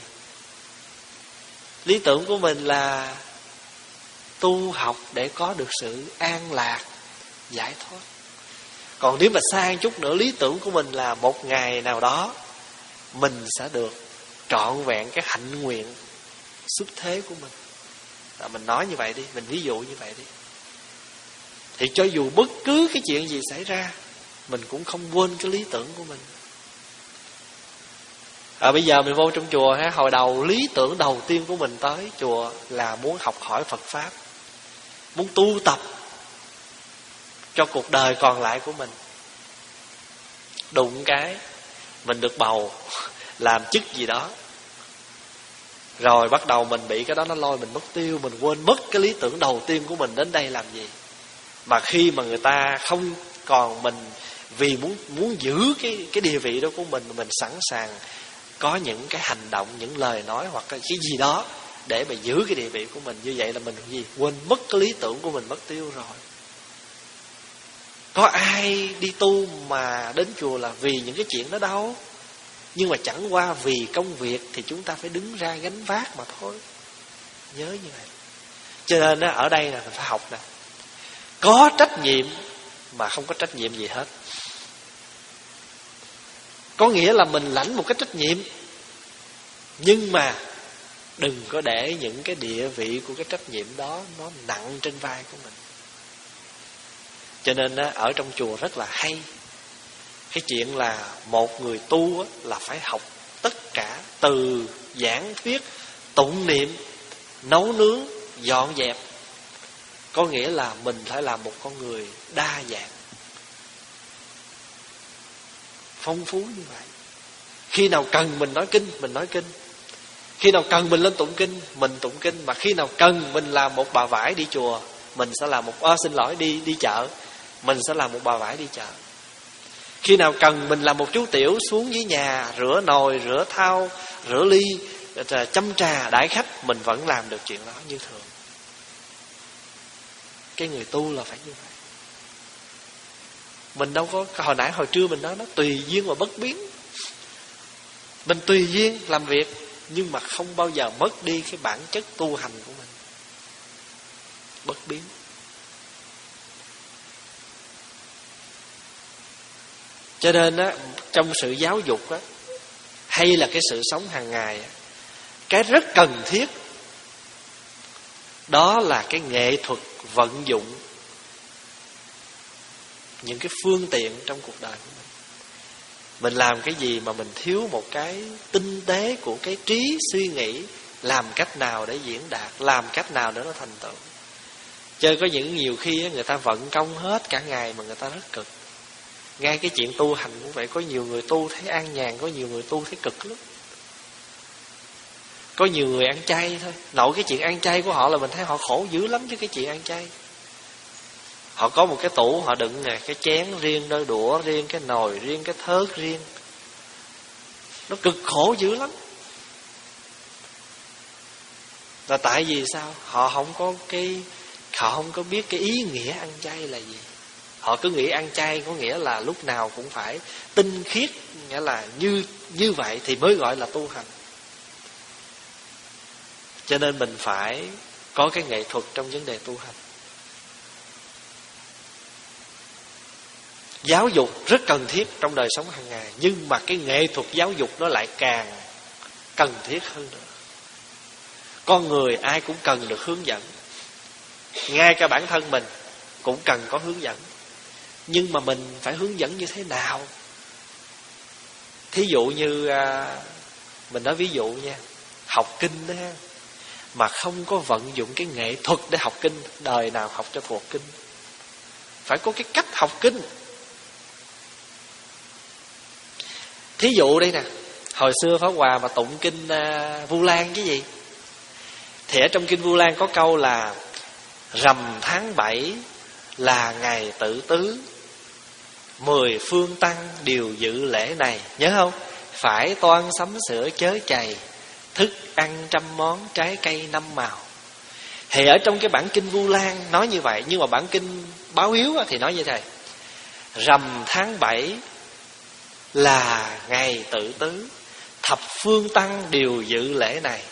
Lý tưởng của mình là tu học để có được sự an lạc, giải thoát. Còn nếu mà xa chút nữa, lý tưởng của mình là một ngày nào đó mình sẽ được trọn vẹn cái hạnh nguyện xuất thế của mình. Rồi mình nói như vậy đi, mình ví dụ như vậy đi. Thì cho dù bất cứ cái chuyện gì xảy ra, mình cũng không quên cái lý tưởng của mình. À, bây giờ mình vô trong chùa, hồi đầu lý tưởng đầu tiên của mình tới chùa là muốn học hỏi Phật Pháp, muốn tu tập cho cuộc đời còn lại của mình. Đụng cái mình được bầu làm chức gì đó, rồi bắt đầu mình bị cái đó nó lôi mình mất tiêu. Mình quên mất cái lý tưởng đầu tiên của mình đến đây làm gì. Mà khi mà người ta không còn mình, vì muốn muốn giữ cái cái địa vị đó của mình, mình sẵn sàng có những cái hành động, những lời nói hoặc cái gì đó để mà giữ cái địa vị của mình. Như vậy là mình gì? Quên mất cái lý tưởng của mình mất tiêu rồi. Có ai đi tu mà đến chùa là vì những cái chuyện đó đâu. Nhưng mà chẳng qua vì công việc thì chúng ta phải đứng ra gánh vác mà thôi. Nhớ như vậy. Cho nên ở đây là mình phải học nè. Có trách nhiệm mà không có trách nhiệm gì hết. Có nghĩa là mình lãnh một cái trách nhiệm, nhưng mà đừng có để những cái địa vị của cái trách nhiệm đó nó nặng trên vai của mình. Cho nên ở trong chùa rất là hay cái chuyện là một người tu là phải học tất cả, từ giảng thuyết, tụng niệm, nấu nướng, dọn dẹp. Có nghĩa là mình phải là một con người đa dạng, phong phú như vậy. Khi nào cần mình nói kinh, mình nói kinh. Khi nào cần mình lên tụng kinh, mình tụng kinh. Mà khi nào cần mình làm một bà vải đi chùa, mình sẽ làm một à, xin lỗi đi đi chợ, mình sẽ làm một bà vải đi chợ. Khi nào cần mình làm một chú tiểu xuống dưới nhà, rửa nồi, rửa thau, rửa ly, chăm trà đãi khách, mình vẫn làm được chuyện đó như thường. Cái người tu là phải như vậy. Mình đâu có, hồi nãy hồi trưa mình nói nó tùy duyên và bất biến. Mình tùy duyên làm việc, nhưng mà không bao giờ mất đi cái bản chất tu hành của mình. Bất biến. Cho nên á, trong sự giáo dục á, hay là cái sự sống hàng ngày á, cái rất cần thiết đó là cái nghệ thuật vận dụng những cái phương tiện trong cuộc đời của mình. Mình làm cái gì mà mình thiếu một cái tinh tế của cái trí suy nghĩ, làm cách nào để diễn đạt, làm cách nào để nó thành tựu. Chứ có những nhiều khi người ta vận công hết cả ngày mà người ta rất cực. Ngay cái chuyện tu hành cũng vậy. Có nhiều người tu thấy an nhàn, có nhiều người tu thấy cực lắm. Có nhiều người ăn chay thôi, nội cái chuyện ăn chay của họ là mình thấy họ khổ dữ lắm chứ cái chuyện ăn chay. Họ có một cái tủ họ đựng nè, cái chén riêng, đôi đũa riêng, cái nồi riêng, cái thớt riêng. Nó cực khổ dữ lắm. Là tại vì sao? Họ không có cái Họ không có biết cái ý nghĩa ăn chay là gì. Họ cứ nghĩ ăn chay có nghĩa là lúc nào cũng phải tinh khiết, nghĩa là như như vậy thì mới gọi là tu hành. Cho nên mình phải có cái nghệ thuật trong vấn đề tu hành. Giáo dục rất cần thiết trong đời sống hàng ngày, nhưng mà cái nghệ thuật giáo dục nó lại càng cần thiết hơn nữa. Con người ai cũng cần được hướng dẫn, ngay cả bản thân mình cũng cần có hướng dẫn. Nhưng mà mình phải hướng dẫn như thế nào? Thí dụ như mình nói ví dụ nha, học kinh đó ha, mà không có vận dụng cái nghệ thuật để học kinh, đời nào học cho thuộc kinh. phải có cái cách học kinh. Thí dụ đây nè, hồi xưa Pháp Hòa mà tụng kinh uh, Vu Lan cái gì, thì ở trong kinh Vu Lan có câu là rằm tháng bảy là ngày tự tứ, mười phương tăng đều dự lễ này. Nhớ không? Phải toan sắm sửa chớ chày, thức ăn trăm món, trái cây năm màu. Thì ở trong cái bản kinh Vu Lan nói như vậy, nhưng mà bản kinh Báo Hiếu thì nói như thế: rằm tháng bảy là ngày tự tứ, thập phương tăng đều dự lễ này.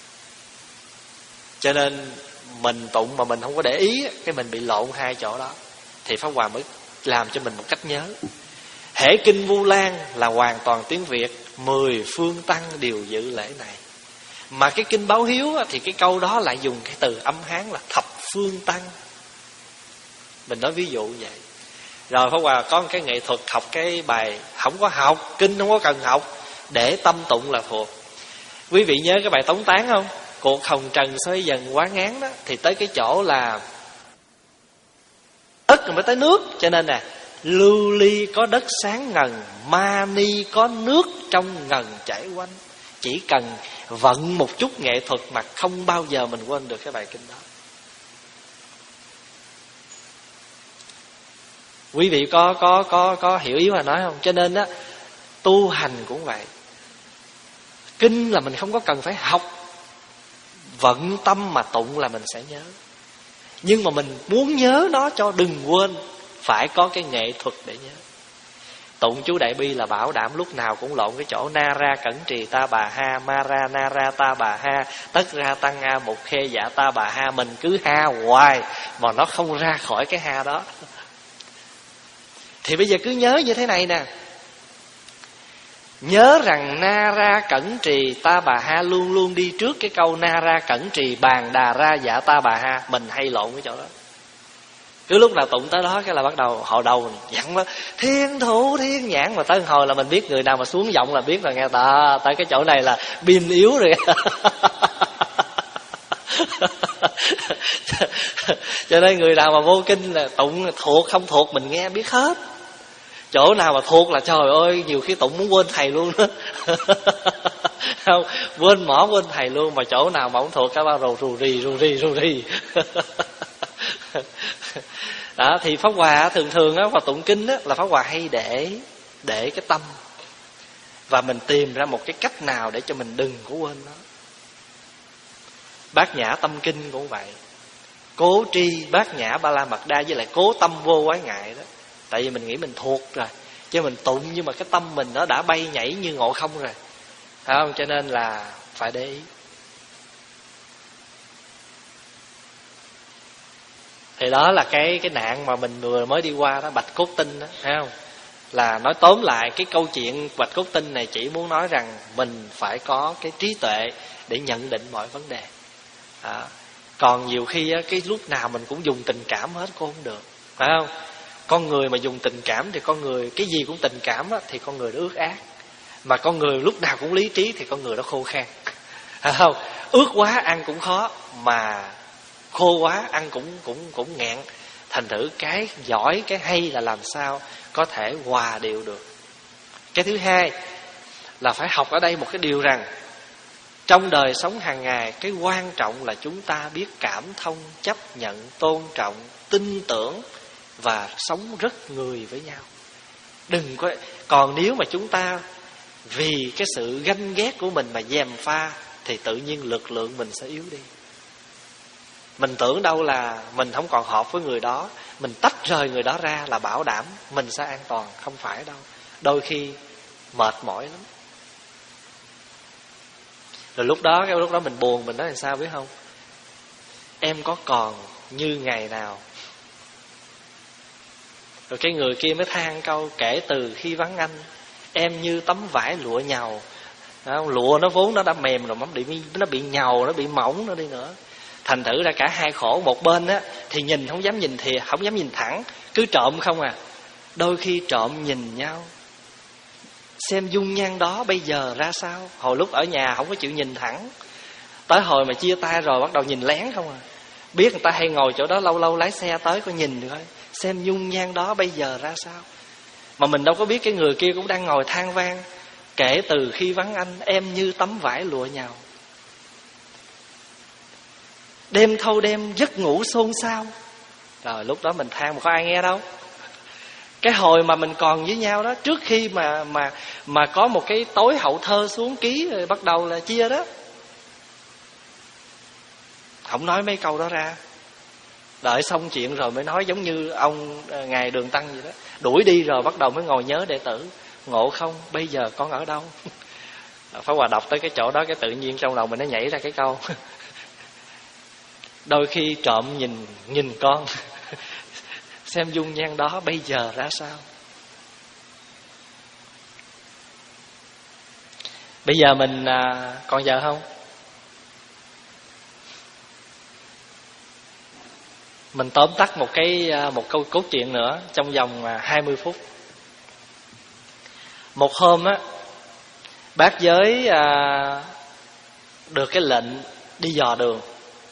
Cho nên mình tụng mà mình không có để ý, cái mình bị lộn hai chỗ đó. Thì Pháp Hòa mới làm cho mình một cách nhớ. Hễ kinh Vu Lan là hoàn toàn tiếng Việt, mười phương tăng đều dự lễ này. Mà cái kinh Báo Hiếu thì cái câu đó lại dùng cái từ âm Hán là thập phương tăng. Mình nói ví dụ vậy. Rồi Pháp Hòa có một cái nghệ thuật học cái bài, không có học kinh, không có cần học, để tâm tụng là thuộc. Quý vị nhớ cái bài Tống Tán không? Cuộc hồng trần xoay dần quá ngán đó, thì tới cái chỗ là đất rồi mới tới nước. Cho nên nè, lưu ly có đất sáng ngần, ma ni có nước trong ngần chảy quanh. Chỉ cần vận một chút nghệ thuật mà không bao giờ mình quên được cái bài kinh đó. Quý vị có có có có hiểu ý mà nói không? Cho nên á, tu hành cũng vậy. Kinh là mình không có cần phải học, vận tâm mà tụng là mình sẽ nhớ. Nhưng mà mình muốn nhớ nó cho đừng quên, phải có cái nghệ thuật để nhớ. Tụng chú Đại Bi là bảo đảm lúc nào cũng lộn cái chỗ na ra cẩn trì ta bà ha, ma ra na ra ta bà ha, tất ra tăng a một khê dạ ta bà ha. Mình cứ ha hoài mà nó không ra khỏi cái ha đó. Thì bây giờ cứ nhớ như thế này nè, nhớ rằng na ra cẩn trì ta bà ha luôn luôn đi trước cái câu na ra cẩn trì bàn đà ra dạ ta bà ha. Mình hay lộn cái chỗ đó. Cứ lúc nào tụng tới đó cái là bắt đầu hồi đầu mình dặn đó, thiên thủ thiên nhãn, mà tới hồi là mình biết người nào mà xuống giọng là biết là nghe ta tới cái chỗ này là pin yếu rồi. Cho nên người nào mà vô kinh là tụng thuộc không thuộc mình nghe biết hết. Chỗ nào mà thuộc là trời ơi, nhiều khi tụng muốn quên thầy luôn đó. Không, quên mỏ quên thầy luôn. Mà chỗ nào mà không thuộc cả bao rù rù rì rù rì rù rì. Đó, thì Pháp Hòa thường thường á, và tụng kinh á, là Pháp Hòa hay để để cái tâm, và mình tìm ra một cái cách nào để cho mình đừng có quên nó. Bát Nhã Tâm Kinh cũng vậy. Cố tri Bát Nhã Ba La Mật Đa với lại cố tâm vô quái ngại đó. Tại vì mình nghĩ mình thuộc rồi, chứ mình tụng nhưng mà cái tâm mình nó đã bay nhảy như ngộ không rồi, phải không? Cho nên là phải để ý. Thì đó là cái cái nạn mà mình vừa mới đi qua đó, Bạch Cốt Tinh đó, thấy không? Là nói tóm lại cái câu chuyện Bạch Cốt Tinh này chỉ muốn nói rằng mình phải có cái trí tuệ để nhận định mọi vấn đề. Đó. Còn nhiều khi á, cái lúc nào mình cũng dùng tình cảm hết cũng không được, phải không? Con người mà dùng tình cảm thì con người cái gì cũng tình cảm á, thì con người nó ước ác. Mà con người lúc nào cũng lý trí thì con người nó khô khan, phải không? Ước quá ăn cũng khó, mà khô quá ăn cũng cũng cũng nghẹn. Thành thử cái giỏi, cái hay là làm sao có thể hòa điệu được. Cái thứ hai là phải học ở đây một cái điều rằng trong đời sống hàng ngày, cái quan trọng là chúng ta biết cảm thông, chấp nhận, tôn trọng, tin tưởng và sống rất người với nhau. Đừng có, còn nếu mà chúng ta vì cái sự ganh ghét của mình mà gièm pha thì tự nhiên lực lượng mình sẽ yếu đi. Mình tưởng đâu là mình không còn hợp với người đó, mình tách rời người đó ra là bảo đảm mình sẽ an toàn. Không phải đâu. Đôi khi mệt mỏi lắm. Rồi lúc đó, cái lúc đó mình buồn, mình nói làm sao biết không? Em có còn như ngày nào. Rồi cái người kia mới than câu: kể từ khi vắng anh, em như tấm vải lụa nhàu. Đó, lụa nó vốn nó đã mềm rồi, nó bị, nó bị nhàu, nó bị mỏng nó đi nữa. Thành thử ra cả hai khổ. Một bên á thì nhìn không dám nhìn thiệt, không dám nhìn thẳng, cứ trộm không à. Đôi khi trộm nhìn nhau, xem dung nhan đó bây giờ ra sao. Hồi lúc ở nhà không có chịu nhìn thẳng, tới hồi mà chia tay rồi bắt đầu nhìn lén không à. Biết người ta hay ngồi chỗ đó, lâu lâu lái xe tới có nhìn coi xem dung nhan đó bây giờ ra sao. Mà mình đâu có biết cái người kia cũng đang ngồi than vang: kể từ khi vắng anh, em như tấm vải lụa nhào. Đêm thâu đêm giấc ngủ xôn xao. Rồi lúc đó mình than mà có ai nghe đâu. Cái hồi mà mình còn với nhau đó, trước khi mà mà mà có một cái tối hậu thơ xuống ký rồi bắt đầu là chia đó, không nói mấy câu đó ra. Đợi xong chuyện rồi mới nói, giống như ông ngài Đường Tăng vậy đó. Đuổi đi rồi bắt đầu mới ngồi nhớ đệ tử: ngộ không, bây giờ con ở đâu? Pháp Hòa đọc tới cái chỗ đó, cái tự nhiên trong lòng mình nó nhảy ra cái câu: đôi khi trộm nhìn nhìn con, xem dung nhan đó bây giờ ra sao. Bây giờ mình à, còn vợ không? Mình tóm tắt một cái một câu cốt truyện nữa trong vòng hai mươi phút. Một hôm á, bác giới à, được cái lệnh đi dò đường.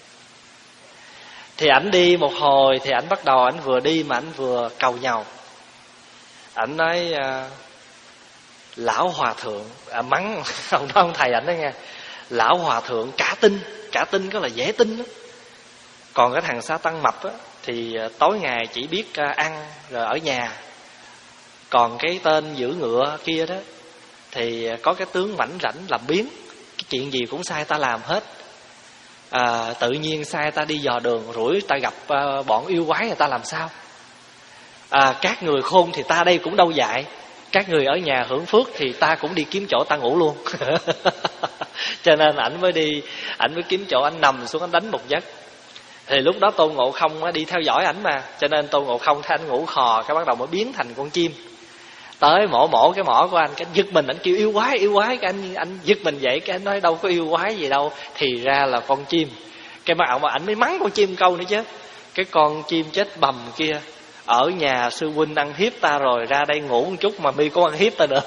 Thì ảnh đi một hồi thì ảnh bắt đầu, ảnh vừa đi mà ảnh vừa cầu nhau. Ảnh nói à, lão hòa thượng, à, mắng ông đó, ông thầy ảnh đó nghe: lão hòa thượng cả tin, cả tin có là dễ tin đó. Còn cái thằng Sa Tăng Mập á, thì tối ngày chỉ biết ăn rồi ở nhà. Còn cái tên giữ ngựa kia đó thì có cái tướng mảnh rảnh làm biếng, cái chuyện gì cũng sai ta làm hết. à, Tự nhiên sai ta đi dò đường, rủi ta gặp uh, bọn yêu quái, người ta làm sao? à, Các người khôn thì ta đây cũng đâu dại, các người ở nhà hưởng phước thì ta cũng đi kiếm chỗ ta ngủ luôn. Cho nên ảnh mới đi, ảnh mới kiếm chỗ ảnh nằm xuống, ảnh đánh một giấc. Thì lúc đó Tôn Ngộ Không đi theo dõi ảnh mà, cho nên Tôn Ngộ Không thấy ảnh ngủ khò, cái bắt đầu mới biến thành con chim. Tới mổ mổ cái mỏ của anh, cái anh giật mình, anh kêu yêu quái, yêu quái. Cái anh anh giật mình dậy, cái anh nói đâu có yêu quái gì đâu, thì ra là con chim. Cái mà ông ảnh mới mắng con chim câu nữa chứ: cái con chim chết bầm kia, ở nhà sư huynh ăn hiếp ta rồi, ra đây ngủ một chút mà mi có ăn hiếp ta nữa.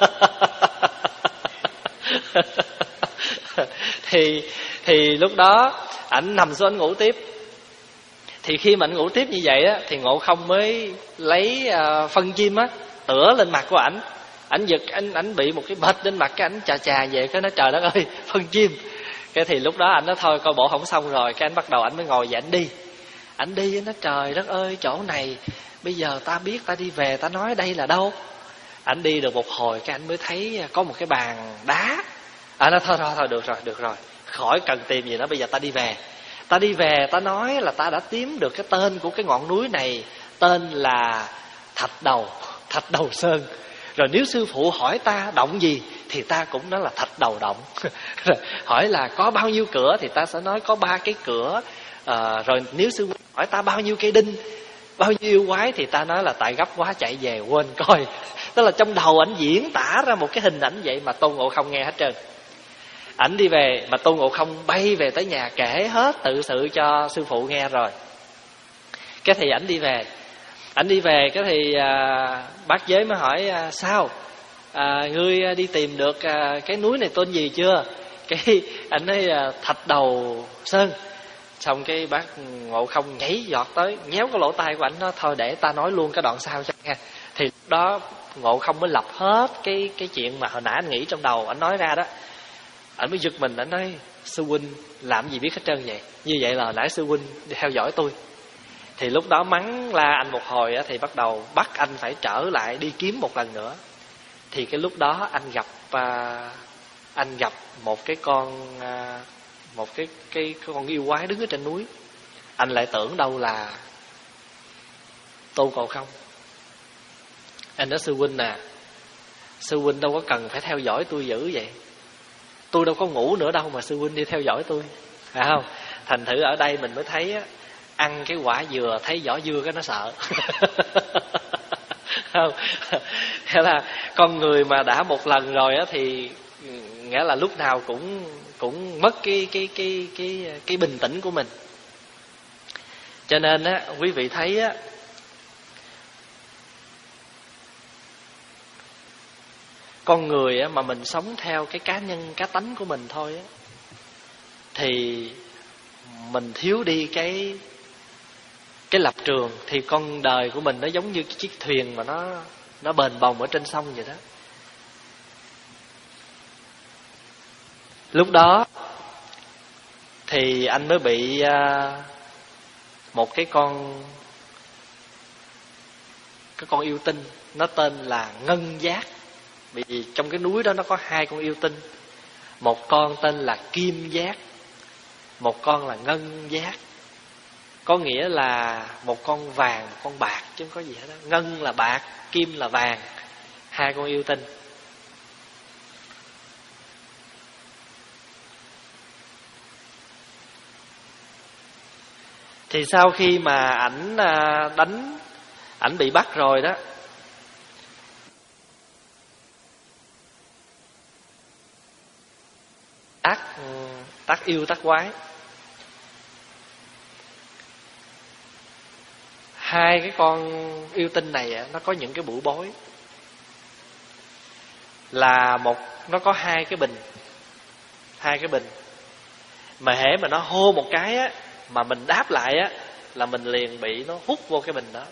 thì thì lúc đó ảnh nằm xuống, ảnh ngủ tiếp. Thì khi mà ảnh ngủ tiếp như vậy á, thì Ngộ Không mới lấy uh, phân chim á tựa lên mặt của ảnh. Ảnh giật, ảnh ảnh bị một cái bệt lên mặt, cái ảnh chà chà về, cái nói trời đất ơi, phân chim. Cái thì lúc đó ảnh nói thôi coi bộ không xong rồi, cái ảnh bắt đầu ảnh mới ngồi dậy ảnh đi. Ảnh đi, ảnh nói trời đất ơi, chỗ này bây giờ ta biết ta đi về, ta nói đây là đâu. Ảnh đi được một hồi, cái ảnh mới thấy có một cái bàn đá. À nói thôi thôi thôi được rồi, được rồi, khỏi cần tìm gì nữa, bây giờ ta đi về. Ta đi về, ta nói là ta đã tìm được cái tên của cái ngọn núi này, tên là Thạch Đầu, Thạch Đầu Sơn. Rồi nếu sư phụ hỏi ta động gì thì ta cũng nói là Thạch Đầu động. Rồi hỏi là có bao nhiêu cửa thì ta sẽ nói có ba cái cửa. à, Rồi nếu sư phụ hỏi ta bao nhiêu cây đinh, bao nhiêu yêu quái thì ta nói là tại gấp quá chạy về quên coi. Tức là trong đầu ảnh diễn tả ra một cái hình ảnh vậy mà Tôn Ngộ Không nghe hết trơn. Ảnh đi về mà Tôn Ngộ Không bay về tới nhà kể hết tự sự cho sư phụ nghe rồi. Cái thì ảnh đi về, ảnh đi về cái thì à, bác giới mới hỏi à, sao à, ngươi đi tìm được à, cái núi này tên gì chưa? Cái ảnh nói à, Thạch Đầu Sơn. Xong cái bác Ngộ Không nhảy giọt tới, nhéo cái lỗ tai của ảnh, nói thôi để ta nói luôn cái đoạn sau cho nghe. Thì lúc đó Ngộ Không mới lập hết cái cái chuyện mà hồi nãy anh nghĩ trong đầu, ảnh nói ra đó. Ảnh mới giật mình, ảnh nói sư huynh làm gì biết hết trơn vậy? Như vậy là hồi nãy sư huynh theo dõi tôi. Thì lúc đó mắng la anh một hồi á, thì bắt đầu bắt anh phải trở lại đi kiếm một lần nữa. Thì cái lúc đó anh gặp à, anh gặp một cái con à, một cái, cái cái con yêu quái đứng ở trên núi. Anh lại tưởng đâu là Tôn Ngộ Không. Anh nói sư huynh nè, sư huynh đâu có cần phải theo dõi tôi dữ vậy, tôi đâu có ngủ nữa đâu mà sư huynh đi theo dõi tôi, phải không? Thành thử ở đây mình mới thấy á, ăn cái quả dừa thấy vỏ dưa cái nó sợ. Không, nghĩa là con người mà đã một lần rồi á thì nghĩa là lúc nào cũng cũng mất cái cái cái cái cái bình tĩnh của mình. Cho nên á, quý vị thấy á, con người á mà mình sống theo cái cá nhân cá tánh của mình thôi á, thì mình thiếu đi cái cái lập trường, thì con đời của mình nó giống như cái chiếc thuyền mà nó nó bền bồng ở trên sông vậy đó. Lúc đó thì anh mới bị một cái con cái con yêu tinh, nó tên là Ngân Giác. Vì trong cái núi đó nó có hai con yêu tinh, một con tên là Kim Giác, một con là Ngân Giác. Có nghĩa là một con vàng, một con bạc, chứ không có gì hết đó. Ngân là bạc, kim là vàng, hai con yêu tinh. Thì sau khi mà ảnh đánh, ảnh bị bắt rồi đó, tác tác yêu tác quái. Hai cái con yêu tinh này nó có những cái bủi bối, là một nó có hai cái bình, hai cái bình mà hễ mà nó hô một cái á, mà mình đáp lại á, là mình liền bị nó hút vô cái bình đó.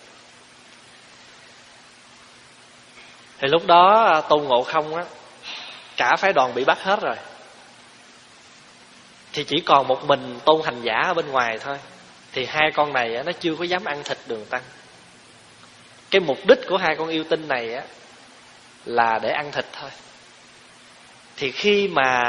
Thì lúc đó Tôn Ngộ Không á, cả phái đoàn bị bắt hết rồi, thì chỉ còn một mình Tôn Hành Giả ở bên ngoài thôi. Thì hai con này á, nó chưa có dám ăn thịt Đường Tăng. Cái mục đích của hai con yêu tinh này á, là để ăn thịt thôi. Thì khi mà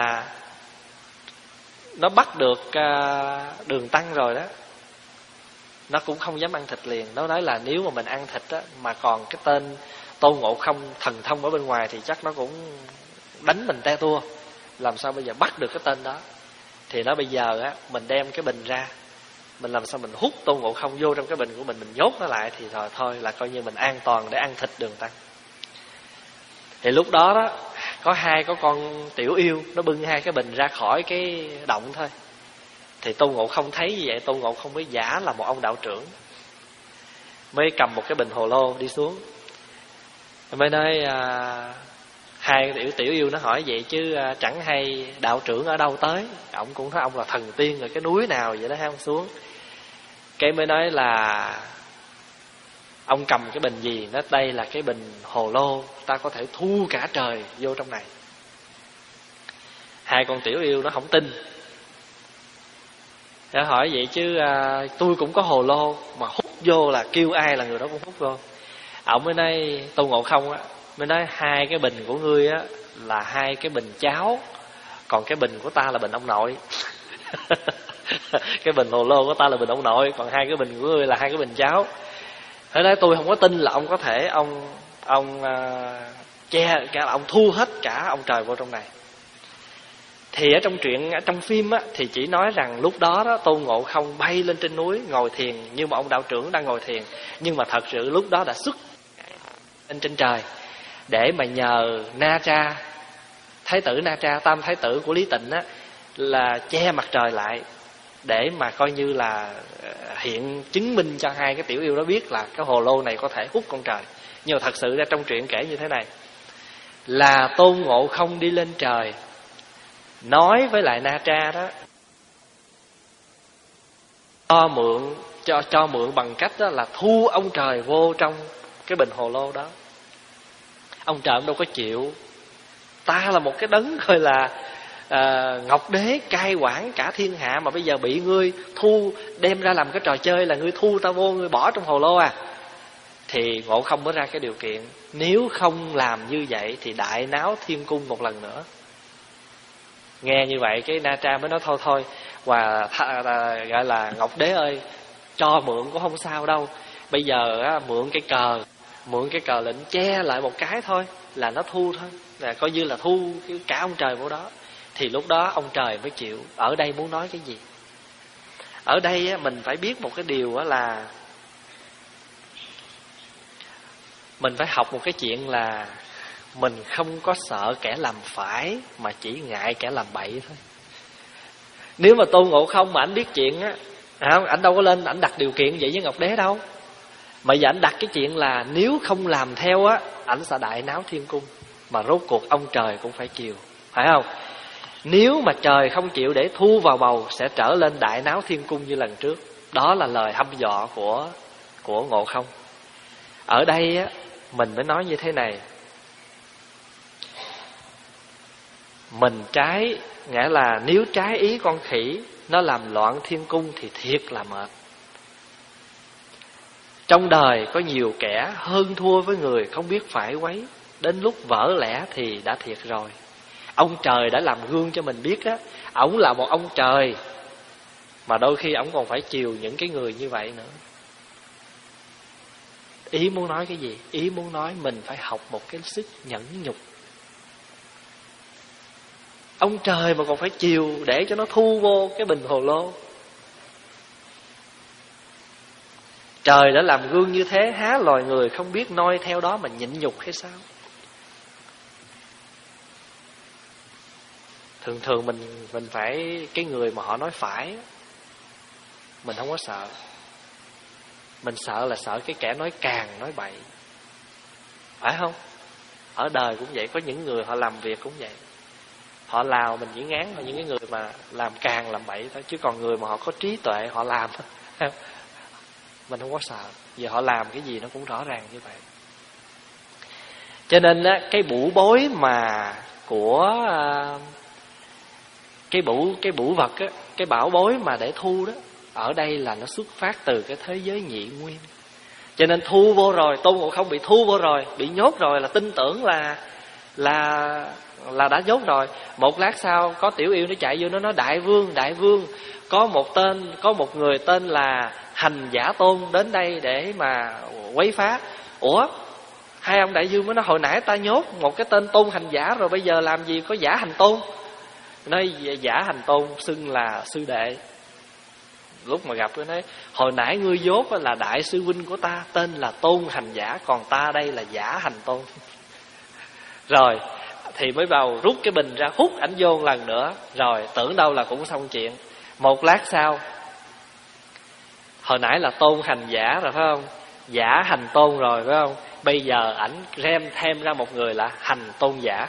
nó bắt được uh, Đường Tăng rồi đó, nó cũng không dám ăn thịt liền. Nó nói là nếu mà mình ăn thịt á, mà còn cái tên Tôn Ngộ Không thần thông ở bên ngoài, thì chắc nó cũng đánh mình te tua. Làm sao bây giờ bắt được cái tên đó? Thì nó bây giờ á, mình đem cái bình ra, mình làm sao mình hút Tôn Ngộ Không vô trong cái bình của mình, mình nhốt nó lại, thì rồi thôi là coi như mình an toàn để ăn thịt Đường Tăng. Thì lúc đó đó, có hai có con tiểu yêu, nó bưng hai cái bình ra khỏi cái động thôi. Thì Tôn Ngộ Không thấy như vậy, Tôn Ngộ Không mới giả là một ông đạo trưởng, mới cầm một cái bình hồ lô đi xuống. Mới nói à, hai tiểu tiểu yêu nó hỏi vậy chứ à, chẳng hay đạo trưởng ở đâu tới. Ông cũng nói ông là thần tiên ở cái núi nào vậy đó, hay ông xuống. Cái mới nói là ông cầm cái bình gì? Nói đây là cái bình hồ lô, ta có thể thu cả trời vô trong này. Hai con tiểu yêu nó không tin. Nó hỏi vậy chứ à, tôi cũng có hồ lô, mà hút vô là kêu ai là người đó cũng hút vô. Ông mới nói, Tôn Ngộ Không á, mới nói hai cái bình của ngươi á là hai cái bình cháo, còn cái bình của ta là bình ông nội. Cái bình hồ lô của ta là bình ông nội, còn hai cái bình của ngươi là hai cái bình cháo. Thế nói tôi không có tin là ông có thể ông ông uh, che cả, ông thu hết cả ông trời vô trong này. Thì ở trong truyện, ở trong phim á, thì chỉ nói rằng lúc đó đó Tôn Ngộ Không bay lên trên núi ngồi thiền như một ông đạo trưởng đang ngồi thiền, nhưng mà thật sự lúc đó đã xuất lên trên trời để mà nhờ Na Tra, thái tử Na Tra, tam thái tử của Lý Tịnh á, là che mặt trời lại để mà coi như là hiện chứng minh cho hai cái tiểu yêu đó biết là cái hồ lô này có thể hút con trời. Nhưng mà thật sự ra trong truyện kể như thế này, là Tôn Ngộ Không đi lên trời nói với lại Na Tra đó, cho mượn cho cho mượn bằng cách đó là thu ông trời vô trong cái bình hồ lô đó. Ông trời đâu có chịu. Ta là một cái đấng gọi là à, Ngọc Đế cai quản cả thiên hạ, mà bây giờ bị ngươi thu đem ra làm cái trò chơi là ngươi thu ta vô, ngươi bỏ trong hồ lô à. Thì Ngộ Không mới ra cái điều kiện, nếu không làm như vậy thì đại náo thiên cung một lần nữa. Nghe như vậy cái Na Tra mới nói thôi thôi, và th- gọi là Ngọc Đế ơi, cho mượn cũng không sao đâu. Bây giờ á, mượn cái cờ, mượn cái cờ lệnh che lại một cái thôi là nó thu thôi, là coi như là thu cả ông trời vô đó. Thì lúc đó ông trời mới chịu. Ở đây muốn nói cái gì? Ở đây á, mình phải biết một cái điều á, là mình phải học một cái chuyện là mình không có sợ kẻ làm phải, mà chỉ ngại kẻ làm bậy thôi. Nếu mà Tôn Ngộ Không mà ảnh biết chuyện á, ảnh đâu có lên ảnh đặt điều kiện vậy với Ngọc Đế đâu. Mà giờ ảnh đặt cái chuyện là nếu không làm theo á, ảnh sẽ đại náo thiên cung, mà rốt cuộc ông trời cũng phải chịu, phải không? Nếu mà trời không chịu để thu vào bầu, sẽ trở lên đại náo thiên cung như lần trước. Đó là lời hăm dọa của của Ngộ Không. Ở đây á, mình mới nói như thế này. Mình trái, nghĩa là nếu trái ý con khỉ, nó làm loạn thiên cung thì thiệt là mệt. Trong đời có nhiều kẻ hơn thua với người không biết phải quấy, đến lúc vỡ lẽ thì đã thiệt rồi. Ông trời đã làm gương cho mình biết á, ổng là một ông trời, mà đôi khi ổng còn phải chiều những cái người như vậy nữa. Ý muốn nói cái gì? Ý muốn nói mình phải học một cái sức nhẫn nhục. Ông trời mà còn phải chiều để cho nó thu vô cái bình hồ lô. Trời đã làm gương như thế, há loài người không biết noi theo đó mà nhịn nhục hay sao? Thường thường mình mình phải, cái người mà họ nói phải, mình không có sợ. Mình sợ là sợ cái kẻ nói càng, nói bậy. Phải không? Ở đời cũng vậy, có những người họ làm việc cũng vậy. Họ lào mình chỉ ngán vào những cái người mà làm càng, làm bậy thôi. Chứ còn người mà họ có trí tuệ, họ làm mình không có sợ. Vì họ làm cái gì nó cũng rõ ràng như vậy. Cho nên á, cái bủ bối mà của Cái bủ, cái bủ vật á, cái bảo bối mà để thu đó, ở đây là nó xuất phát từ cái thế giới nhị nguyên. Cho nên thu vô rồi, Tôn Ngộ Không bị thu vô rồi, bị nhốt rồi, là tin tưởng là Là là đã nhốt rồi. Một lát sau có tiểu yêu nó chạy vô, nó nói: Đại vương, đại vương, Có một tên, có một người tên là Hành Giả Tôn đến đây để mà quấy phá. Ủa, hai ông đại vương mới nói: Hồi nãy ta nhốt một cái tên Tôn Hành Giả rồi, bây giờ làm gì có Giả Hành Tôn? Nói Giả Hành Tôn xưng là sư đệ. Lúc mà gặp nó nói: Hồi nãy ngươi dốt là đại sư huynh của ta, tên là Tôn Hành Giả, còn ta đây là Giả Hành Tôn. Rồi thì mới vào rút cái bình ra, hút ảnh vô một lần nữa. Rồi tưởng đâu là cũng xong chuyện. Một lát sau, hồi nãy là Tôn Hành Giả rồi phải không, Giả Hành Tôn rồi phải không, bây giờ ảnh đem thêm ra một người là Hành Tôn Giả.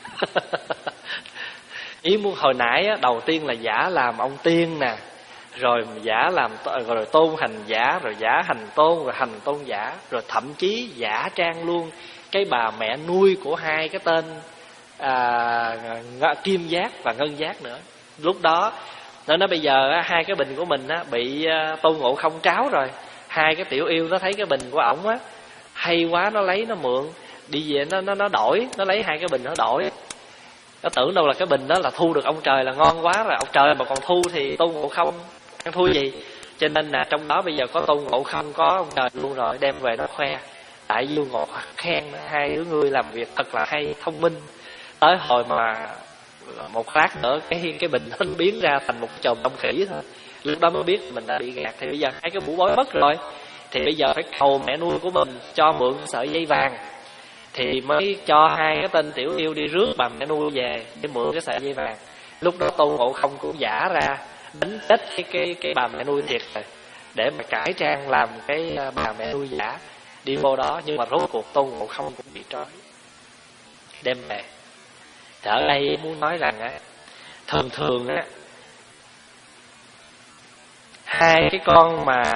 Ý muốn hồi nãy á, đầu tiên là Giả làm ông tiên nè, rồi Giả làm, rồi Tôn Hành Giả, rồi Giả Hành Tôn, rồi Hành Tôn Giả, rồi thậm chí giả trang luôn cái bà mẹ nuôi của hai cái tên à, Kim Giác và Ngân Giác nữa. Lúc đó nó nói bây giờ á, hai cái bình của mình á, bị Tôn Ngộ Không tráo rồi. Hai cái tiểu yêu nó thấy cái bình của ổng á hay quá, nó lấy nó mượn đi về, nó nó nó đổi, nó lấy hai cái bình nó đổi. Nó tưởng đâu là cái bình đó là thu được ông trời là ngon quá rồi, ông trời mà còn thu thì Tôn Ngộ Không ăn thu gì. Cho nên là trong đó bây giờ có Tôn Ngộ Không, có ông trời luôn rồi, đem về nó khoe. Đại vương Ngộ khen hai đứa ngươi làm việc thật là hay, thông minh. Tới hồi mà một lát nữa cái cái bình nó biến ra thành một chòm đông khỉ thôi. Lúc đó mới biết mình đã bị gạt. Thì bây giờ hai cái mũ bói mất rồi, thì bây giờ phải cầu mẹ nuôi của mình cho mượn sợi dây vàng, thì mới cho hai cái tên tiểu yêu đi rước bà mẹ nuôi về để mượn cái sợi dây vàng. Lúc đó Tôn Ngộ Không cũng giả ra đánh chết cái cái cái bà mẹ nuôi thiệt rồi, để mà cải trang làm cái bà mẹ nuôi giả đi vô đó. Nhưng mà rốt cuộc Tôn Ngộ Không cũng bị trói đem về. Thì ở đây muốn nói rằng á, thường thường á, hai cái con mà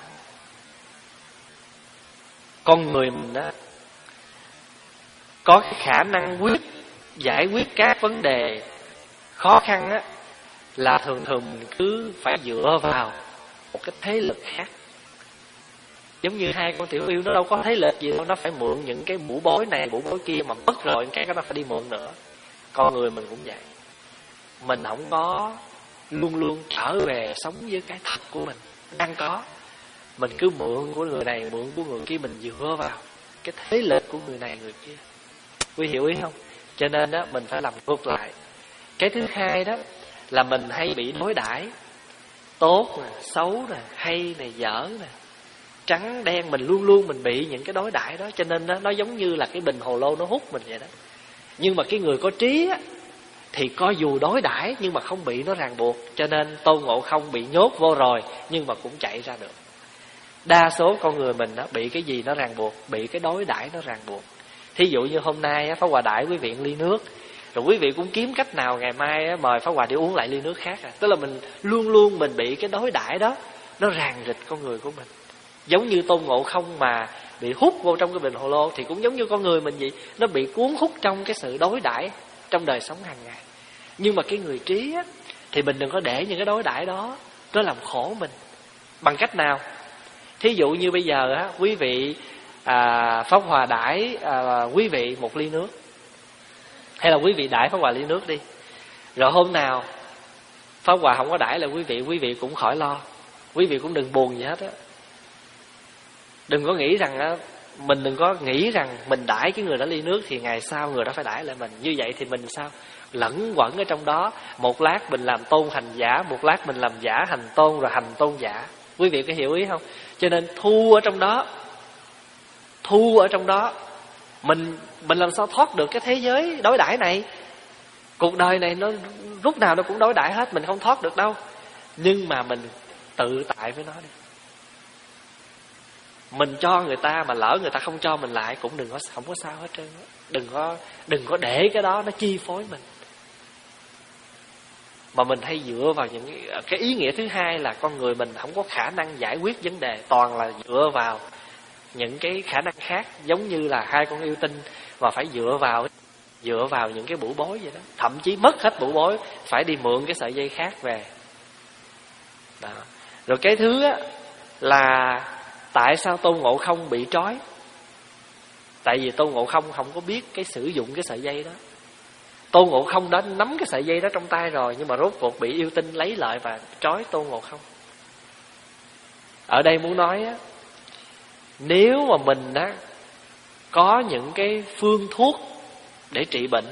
con người mình á có cái khả năng quyết giải quyết các vấn đề khó khăn á, là thường thường mình cứ phải dựa vào một cái thế lực khác. Giống như hai con tiểu yêu nó đâu có thế lực gì đâu, nó phải mượn những cái mũ bối này mũ bối kia, mà mất rồi cái nó phải đi mượn nữa. Con người mình cũng vậy, mình không có luôn luôn trở về sống với cái thật của mình đang có. Mình cứ mượn của người này mượn của người kia, mình dựa vào cái thế lực của người này người kia. Quý hiểu ý không? Cho nên đó mình phải làm ngược lại. Cái thứ hai đó là mình hay bị đối đãi tốt nè, xấu nè, hay nè, dở nè, trắng đen, mình luôn luôn mình bị những cái đối đãi đó. Cho nên đó, nó giống như là cái bình hồ lô nó hút mình vậy đó. Nhưng mà cái người có trí á, thì có dù đối đãi nhưng mà không bị nó ràng buộc. Cho nên Tôn Ngộ Không bị nhốt vô rồi nhưng mà cũng chạy ra được. Đa số con người mình á, bị cái gì nó ràng buộc, bị cái đối đãi nó ràng buộc. Thí dụ như hôm nay á, Pháp Hòa đãi quý vị ly nước, rồi quý vị cũng kiếm cách nào ngày mai á, mời Pháp Hòa đi uống lại ly nước khác à. Tức là mình luôn luôn mình bị cái đối đãi đó nó ràng rịch con người của mình. Giống như Tôn Ngộ Không mà bị hút vô trong cái bình hồ lô, thì cũng giống như con người mình vậy, nó bị cuốn hút trong cái sự đối đãi trong đời sống hàng ngày. Nhưng mà cái người trí á, thì mình đừng có để những cái đối đãi đó nó làm khổ mình. Bằng cách nào? Thí dụ như bây giờ á, quý vị à, Pháp Hòa đãi à, quý vị một ly nước, hay là quý vị đãi Pháp Hòa ly nước đi. Rồi hôm nào Pháp Hòa không có đãi là quý vị, quý vị cũng khỏi lo, quý vị cũng đừng buồn gì hết á. Đừng có nghĩ rằng á, mình đừng có nghĩ rằng mình đãi cái người đó ly nước thì ngày sau người đó phải đãi lại mình. Như vậy thì mình sao? Lẫn quẩn ở trong đó. Một lát mình làm tôn hành giả, một lát mình làm giả hành tôn, rồi hành tôn giả. Quý vị có hiểu ý không? Cho nên thu ở trong đó, thu ở trong đó, Mình mình làm sao thoát được cái thế giới đối đãi này? Cuộc đời này nó lúc nào nó cũng đối đãi hết, mình không thoát được đâu. Nhưng mà mình tự tại với nó đi. Mình cho người ta mà lỡ người ta không cho mình lại cũng đừng có không có sao hết trơn. Đừng có đừng có để cái đó nó chi phối mình. Mà mình hay dựa vào những cái, cái ý nghĩa thứ hai là con người mình không có khả năng giải quyết vấn đề, toàn là dựa vào những cái khả năng khác. Giống như là hai con yêu tinh mà phải dựa vào dựa vào những cái bửu bối vậy đó. Thậm chí mất hết bửu bối, phải đi mượn cái sợi dây khác về đó. Rồi cái thứ á, là tại sao Tôn Ngộ Không bị trói? Tại vì Tôn Ngộ Không không có biết cái sử dụng cái sợi dây đó. Tôn Ngộ Không đã nắm cái sợi dây đó trong tay rồi, nhưng mà rốt cuộc bị yêu tinh lấy lại và trói Tôn Ngộ Không. Ở đây muốn nói á, nếu mà mình á có những cái phương thuốc để trị bệnh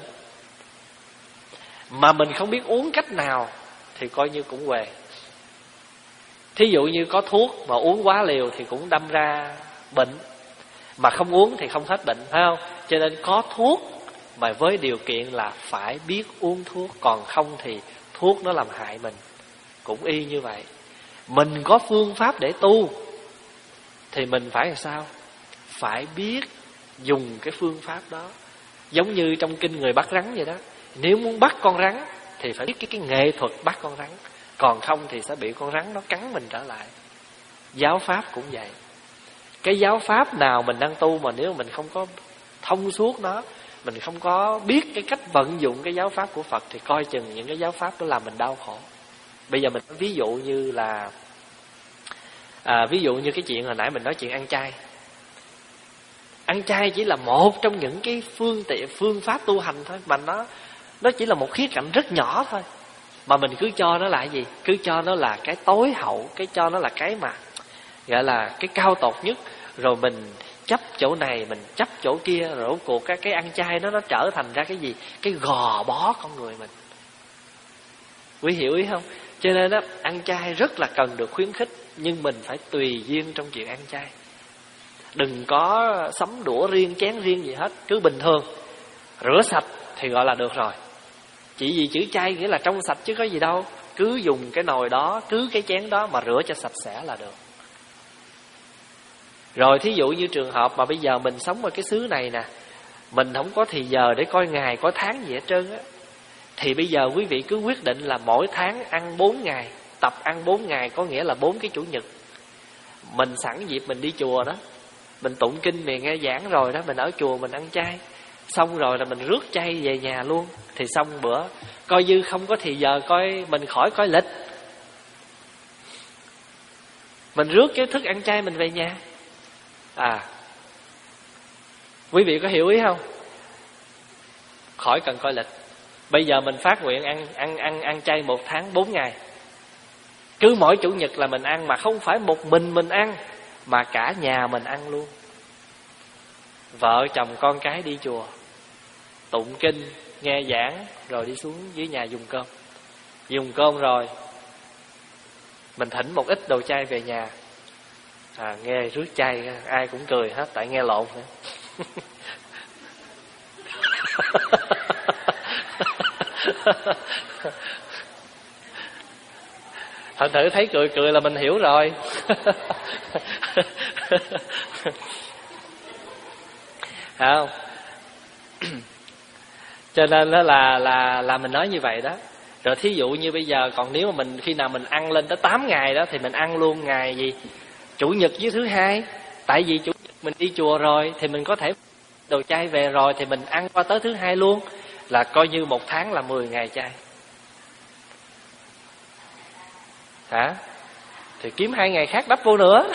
mà mình không biết uống cách nào thì coi như cũng huề. Thí dụ như có thuốc mà uống quá liều thì cũng đâm ra bệnh, mà không uống thì không hết bệnh, phải không? Cho nên có thuốc mà với điều kiện là phải biết uống thuốc, còn không thì thuốc nó làm hại mình. Cũng y như vậy. Mình có phương pháp để tu thì mình phải làm sao? Phải biết dùng cái phương pháp đó. Giống như trong kinh người bắt rắn vậy đó. Nếu muốn bắt con rắn thì phải biết cái, cái nghệ thuật bắt con rắn, còn không thì sẽ bị con rắn nó cắn mình trở lại. Giáo pháp cũng vậy. Cái giáo pháp nào mình đang tu mà nếu mình không có thông suốt nó, mình không có biết cái cách vận dụng cái giáo pháp của Phật thì coi chừng những cái giáo pháp đó làm mình đau khổ. Bây giờ mình ví dụ như là à, ví dụ như cái chuyện hồi nãy mình nói chuyện ăn chay. Ăn chay chỉ là một trong những cái phương tiện phương pháp tu hành thôi, mà nó nó chỉ là một khía cạnh rất nhỏ thôi, mà mình cứ cho nó là gì? Cứ cho nó là cái tối hậu, cái cho nó là cái mà gọi là cái cao tột nhất, rồi mình chấp chỗ này, mình chấp chỗ kia, rồi rốt cuộc cái cái ăn chay nó nó trở thành ra cái gì? Cái gò bó con người mình. Quý hiểu ý không? Cho nên đó, ăn chay rất là cần được khuyến khích, nhưng mình phải tùy duyên trong chuyện ăn chay. Đừng có sắm đũa riêng, chén riêng gì hết, cứ bình thường. Rửa sạch thì gọi là được rồi. Chỉ vì chữ chay nghĩa là trong sạch chứ có gì đâu. Cứ dùng cái nồi đó, cứ cái chén đó mà rửa cho sạch sẽ là được. Rồi thí dụ như trường hợp mà bây giờ mình sống ở cái xứ này nè, mình không có thì giờ để coi ngày, coi tháng gì hết trơn á, thì bây giờ quý vị cứ quyết định là mỗi tháng ăn bốn ngày. Tập ăn bốn ngày có nghĩa là bốn cái chủ nhật. Mình sẵn dịp mình đi chùa đó, mình tụng kinh, mình nghe giảng rồi đó, mình ở chùa mình ăn chay, xong rồi là mình rước chay về nhà luôn. Thì xong bữa, coi như không có thì giờ coi, mình khỏi coi lịch, mình rước cái thức ăn chay mình về nhà. À, quý vị có hiểu ý không? Khỏi cần coi lịch. Bây giờ mình phát nguyện ăn ăn ăn ăn chay một tháng bốn ngày. Cứ mỗi chủ nhật là mình ăn, mà không phải một mình mình ăn, mà cả nhà mình ăn luôn. Vợ chồng con cái đi chùa, tụng kinh, nghe giảng, rồi đi xuống dưới nhà dùng cơm. Dùng cơm rồi mình thỉnh một ít đồ chay về nhà. À, nghe rước chay ai cũng cười hết, tại nghe lộn nữa. Thật thử thấy cười cười là mình hiểu rồi. Không? Cho nên đó là là là mình nói như vậy đó. Rồi thí dụ như bây giờ, còn nếu mà mình khi nào mình ăn lên tới tám ngày đó thì mình ăn luôn ngày gì? Chủ nhật với thứ hai. Tại vì chủ nhật mình đi chùa rồi thì mình có thể đồ chay về rồi thì mình ăn qua tới thứ hai luôn, là coi như một tháng là mười ngày chay. Hả? Thì kiếm hai ngày khác đắp vô nữa.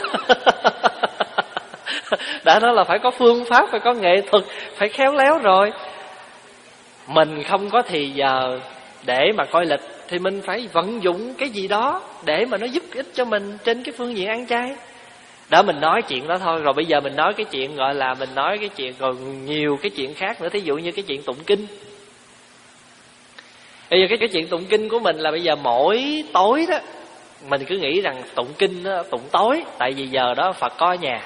Đã nói là phải có phương pháp, phải có nghệ thuật, phải khéo léo rồi. Mình không có thì giờ để mà coi lịch thì mình phải vận dụng cái gì đó để mà nó giúp ích cho mình trên cái phương diện ăn chay. Đó, mình nói chuyện đó thôi. Rồi bây giờ mình nói cái chuyện gọi là mình nói cái chuyện còn nhiều cái chuyện khác nữa. Thí dụ như cái chuyện tụng kinh. Bây giờ cái, cái chuyện tụng kinh của mình là bây giờ mỗi tối đó mình cứ nghĩ rằng tụng kinh đó, tụng tối, tại vì giờ đó Phật có ở nhà.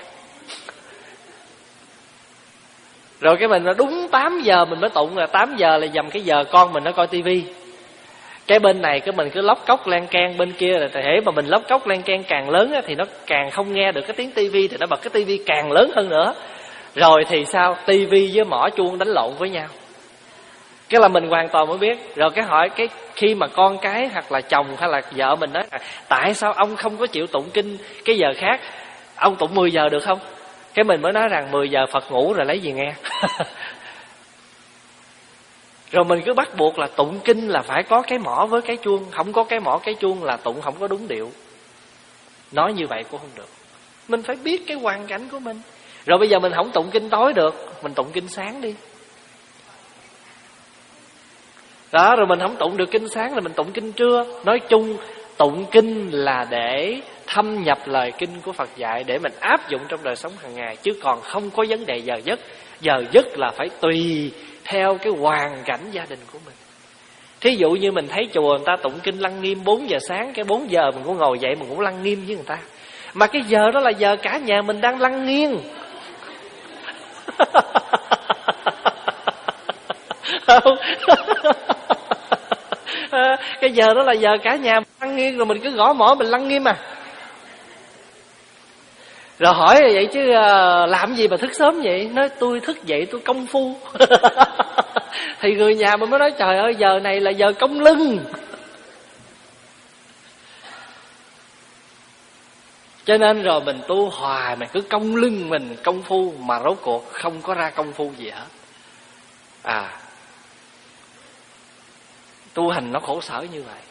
Rồi cái mình là đúng tám giờ mình mới tụng, là tám giờ là dầm cái giờ con mình nó coi tivi. Cái bên này cái mình cứ lóc cốc lan can, bên kia là thể mà mình lóc cốc lan can càng lớn á, thì nó càng không nghe được cái tiếng tivi, thì nó bật cái tivi càng lớn hơn nữa. Rồi thì sao? Tivi với mỏ chuông đánh lộn với nhau. Cái là mình hoàn toàn mới biết. Rồi cái hỏi cái khi mà con cái hoặc là chồng hay là vợ mình nói là tại sao ông không có chịu tụng kinh cái giờ khác, ông tụng mười giờ được không? Cái mình mới nói rằng mười giờ Phật ngủ rồi lấy gì nghe. Rồi mình cứ bắt buộc là tụng kinh là phải có cái mỏ với cái chuông. Không có cái mỏ cái chuông là tụng không có đúng điệu. Nói như vậy cũng không được. Mình phải biết cái hoàn cảnh của mình. Rồi bây giờ mình không tụng kinh tối được, mình tụng kinh sáng đi. Đó, rồi mình không tụng được kinh sáng là mình tụng kinh trưa. Nói chung tụng kinh là để thâm nhập lời kinh của Phật dạy, để mình áp dụng trong đời sống hàng ngày, chứ còn không có vấn đề giờ giấc. Giờ giấc là phải tùy theo cái hoàn cảnh gia đình của mình. Thí dụ như mình thấy chùa người ta tụng kinh lăng nghiêm bốn giờ sáng, cái bốn giờ mình cũng ngồi dậy mình cũng lăng nghiêm với người ta. Mà cái giờ đó là giờ cả nhà mình đang lăng nghiêng. Cái giờ đó là giờ cả nhà mình lăng nghiêm, rồi mình cứ gõ mỏ mình lăng nghiêm à. Rồi hỏi vậy chứ làm gì mà thức sớm vậy? Nói tôi thức dậy tôi công phu. Thì người nhà mình mới nói trời ơi, giờ này là giờ công lưng. Cho nên rồi mình tu hoài mà cứ công lưng mình công phu, mà rốt cuộc không có ra công phu gì hết. À, tu hành nó khổ sở như vậy.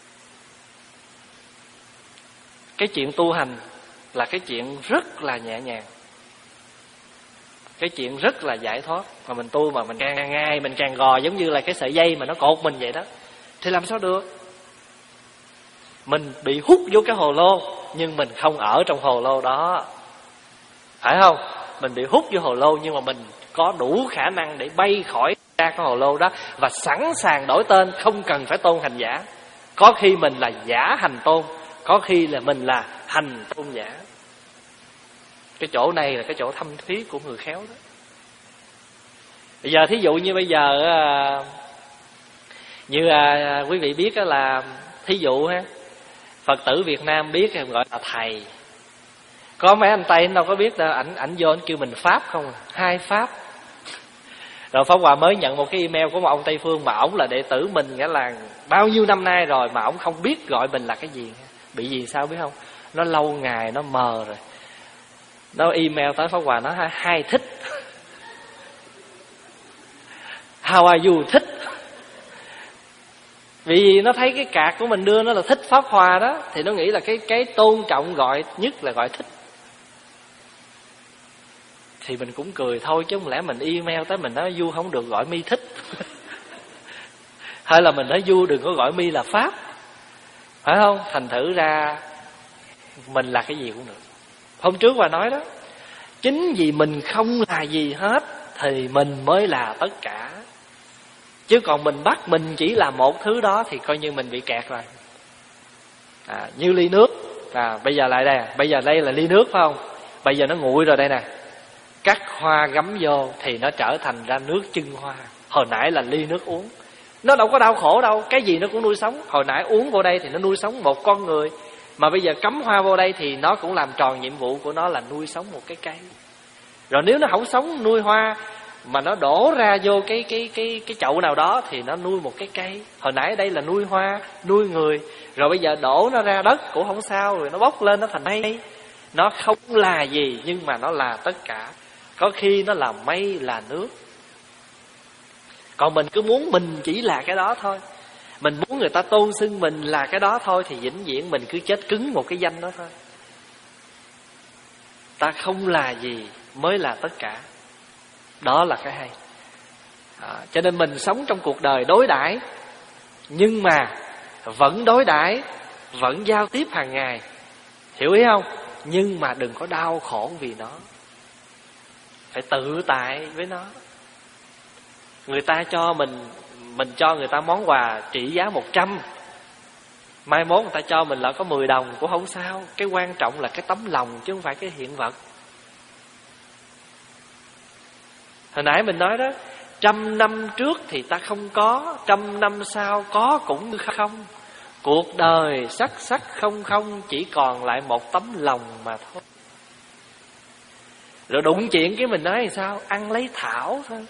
Cái chuyện tu hành là cái chuyện rất là nhẹ nhàng, cái chuyện rất là giải thoát. Mà mình tu mà mình càng ngày mình càng gò giống như là cái sợi dây mà nó cột mình vậy đó, thì làm sao được? Mình bị hút vô cái hồ lô, nhưng mình không ở trong hồ lô đó, phải không? Mình bị hút vô hồ lô, nhưng mà mình có đủ khả năng để bay khỏi ra cái hồ lô đó, và sẵn sàng đổi tên, không cần phải tôn hành giả. Có khi mình là giả hành tôn, có khi là mình là hành tôn giả. Cái chỗ này là cái chỗ thâm thúy của người khéo đó. Bây giờ thí dụ như bây giờ như quý vị biết là thí dụ ha, Phật tử Việt Nam biết gọi là thầy. Có mấy anh Tây anh đâu có biết đâu, ảnh ảnh vô ảnh kêu mình Pháp không à, hai Pháp. Rồi Pháp Hòa mới nhận một cái email của một ông Tây Phương mà ổng là đệ tử mình, nghĩa là bao nhiêu năm nay rồi mà ổng không biết gọi mình là cái gì. Bị gì sao biết không? Nó lâu ngày nó mờ rồi. Nó email tới Pháp Hòa, nó hai thích. How are you thích? Vì nó thấy cái card của mình đưa nó là thích Pháp Hòa đó, thì nó nghĩ là cái cái tôn trọng gọi nhất là gọi thích. Thì mình cũng cười thôi, chứ không lẽ mình email tới mình nói Du không được gọi mi thích. Hay là mình nói Du đừng có gọi mi là Pháp, phải không? Thành thử ra mình là cái gì cũng được. Hôm trước Hòa nói đó, chính vì mình không là gì hết thì mình mới là tất cả. Chứ còn mình bắt mình chỉ là một thứ đó thì coi như mình bị kẹt rồi. À, như ly nước. À, bây giờ lại đây, bây giờ đây là ly nước phải không? Bây giờ nó nguội rồi đây nè. Cắt hoa gắm vô thì nó trở thành ra nước chưng hoa. Hồi nãy là ly nước uống. Nó đâu có đau khổ đâu, cái gì nó cũng nuôi sống. Hồi nãy uống vô đây thì nó nuôi sống một con người, mà bây giờ cắm hoa vô đây thì nó cũng làm tròn nhiệm vụ của nó là nuôi sống một cái cây. Rồi nếu nó không sống nuôi hoa mà nó đổ ra vô cái cái cái cái chậu nào đó thì nó nuôi một cái cây. Hồi nãy đây là nuôi hoa, nuôi người, rồi bây giờ đổ nó ra đất cũng không sao, rồi nó bốc lên nó thành mây. Nó không là gì nhưng mà nó là tất cả. Có khi nó là mây là nước. Còn mình cứ muốn mình chỉ là cái đó thôi, mình muốn người ta tôn xưng mình là cái đó thôi, thì vĩnh viễn mình cứ chết cứng một cái danh đó thôi. Ta không là gì mới là tất cả. Đó là cái hay. À, cho nên mình sống trong cuộc đời đối đãi, nhưng mà vẫn đối đãi, vẫn giao tiếp hàng ngày. Hiểu ý không? Nhưng mà đừng có đau khổ vì nó. Phải tự tại với nó. Người ta cho mình, mình cho người ta món quà trị giá một trăm, mai mốt người ta cho mình là có mười đồng cũng không sao. Cái quan trọng là cái tấm lòng chứ không phải cái hiện vật. Hồi nãy mình nói đó, trăm năm trước thì ta không có, trăm năm sau có cũng không. Cuộc đời sắc sắc không không, chỉ còn lại một tấm lòng mà thôi. Rồi đụng chuyện cái mình nói thì sao? Ăn lấy thảo thôi.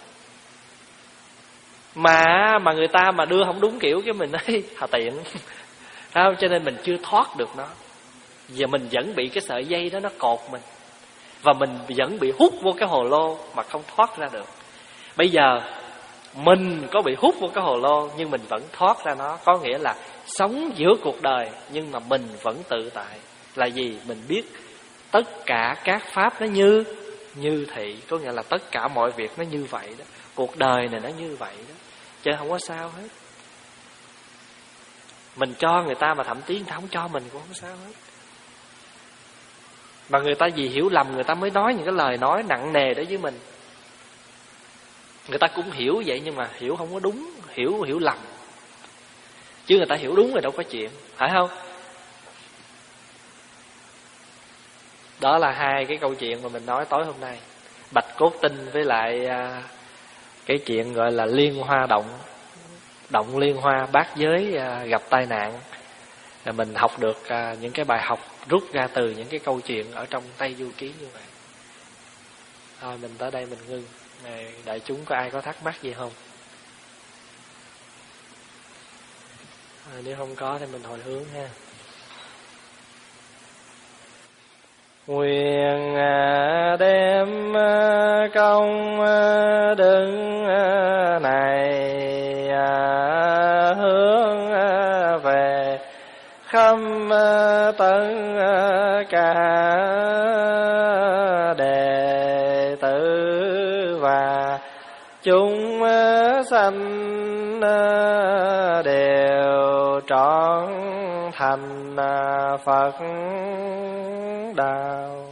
Mà mà người ta mà đưa không đúng kiểu cái mình nói hà tiện. Sao? Cho nên mình chưa thoát được nó. Giờ mình vẫn bị cái sợi dây đó nó cột mình, và mình vẫn bị hút vô cái hồ lô mà không thoát ra được. Bây giờ mình có bị hút vô cái hồ lô nhưng mình vẫn thoát ra nó. Có nghĩa là sống giữa cuộc đời nhưng mà mình vẫn tự tại. Là gì? Mình biết tất cả các pháp nó như như thị. Có nghĩa là tất cả mọi việc nó như vậy đó. Cuộc đời này nó như vậy đó, chứ không có sao hết. Mình cho người ta mà thậm chí người ta không cho mình cũng không sao hết. Mà người ta vì hiểu lầm người ta mới nói những cái lời nói nặng nề đó với mình. Người ta cũng hiểu vậy nhưng mà hiểu không có đúng, hiểu hiểu lầm. Chứ người ta hiểu đúng rồi đâu có chuyện, phải không? Đó là hai cái câu chuyện mà mình nói tối hôm nay. Bạch cốt tinh với lại à, cái chuyện gọi là liên hoa động. Động liên hoa bát giới à, gặp tai nạn. Rồi mình học được à, những cái bài học rút ra từ những cái câu chuyện ở trong Tây Du Ký như vậy. Thôi mình tới đây mình ngưng. Này, đại chúng có ai có thắc mắc gì không? À, nếu không có thì mình hồi hướng ha. Nguyện đem công đức này hướng về khắp tất cả đệ tử và chúng sanh đều trọn thành Phật đạo.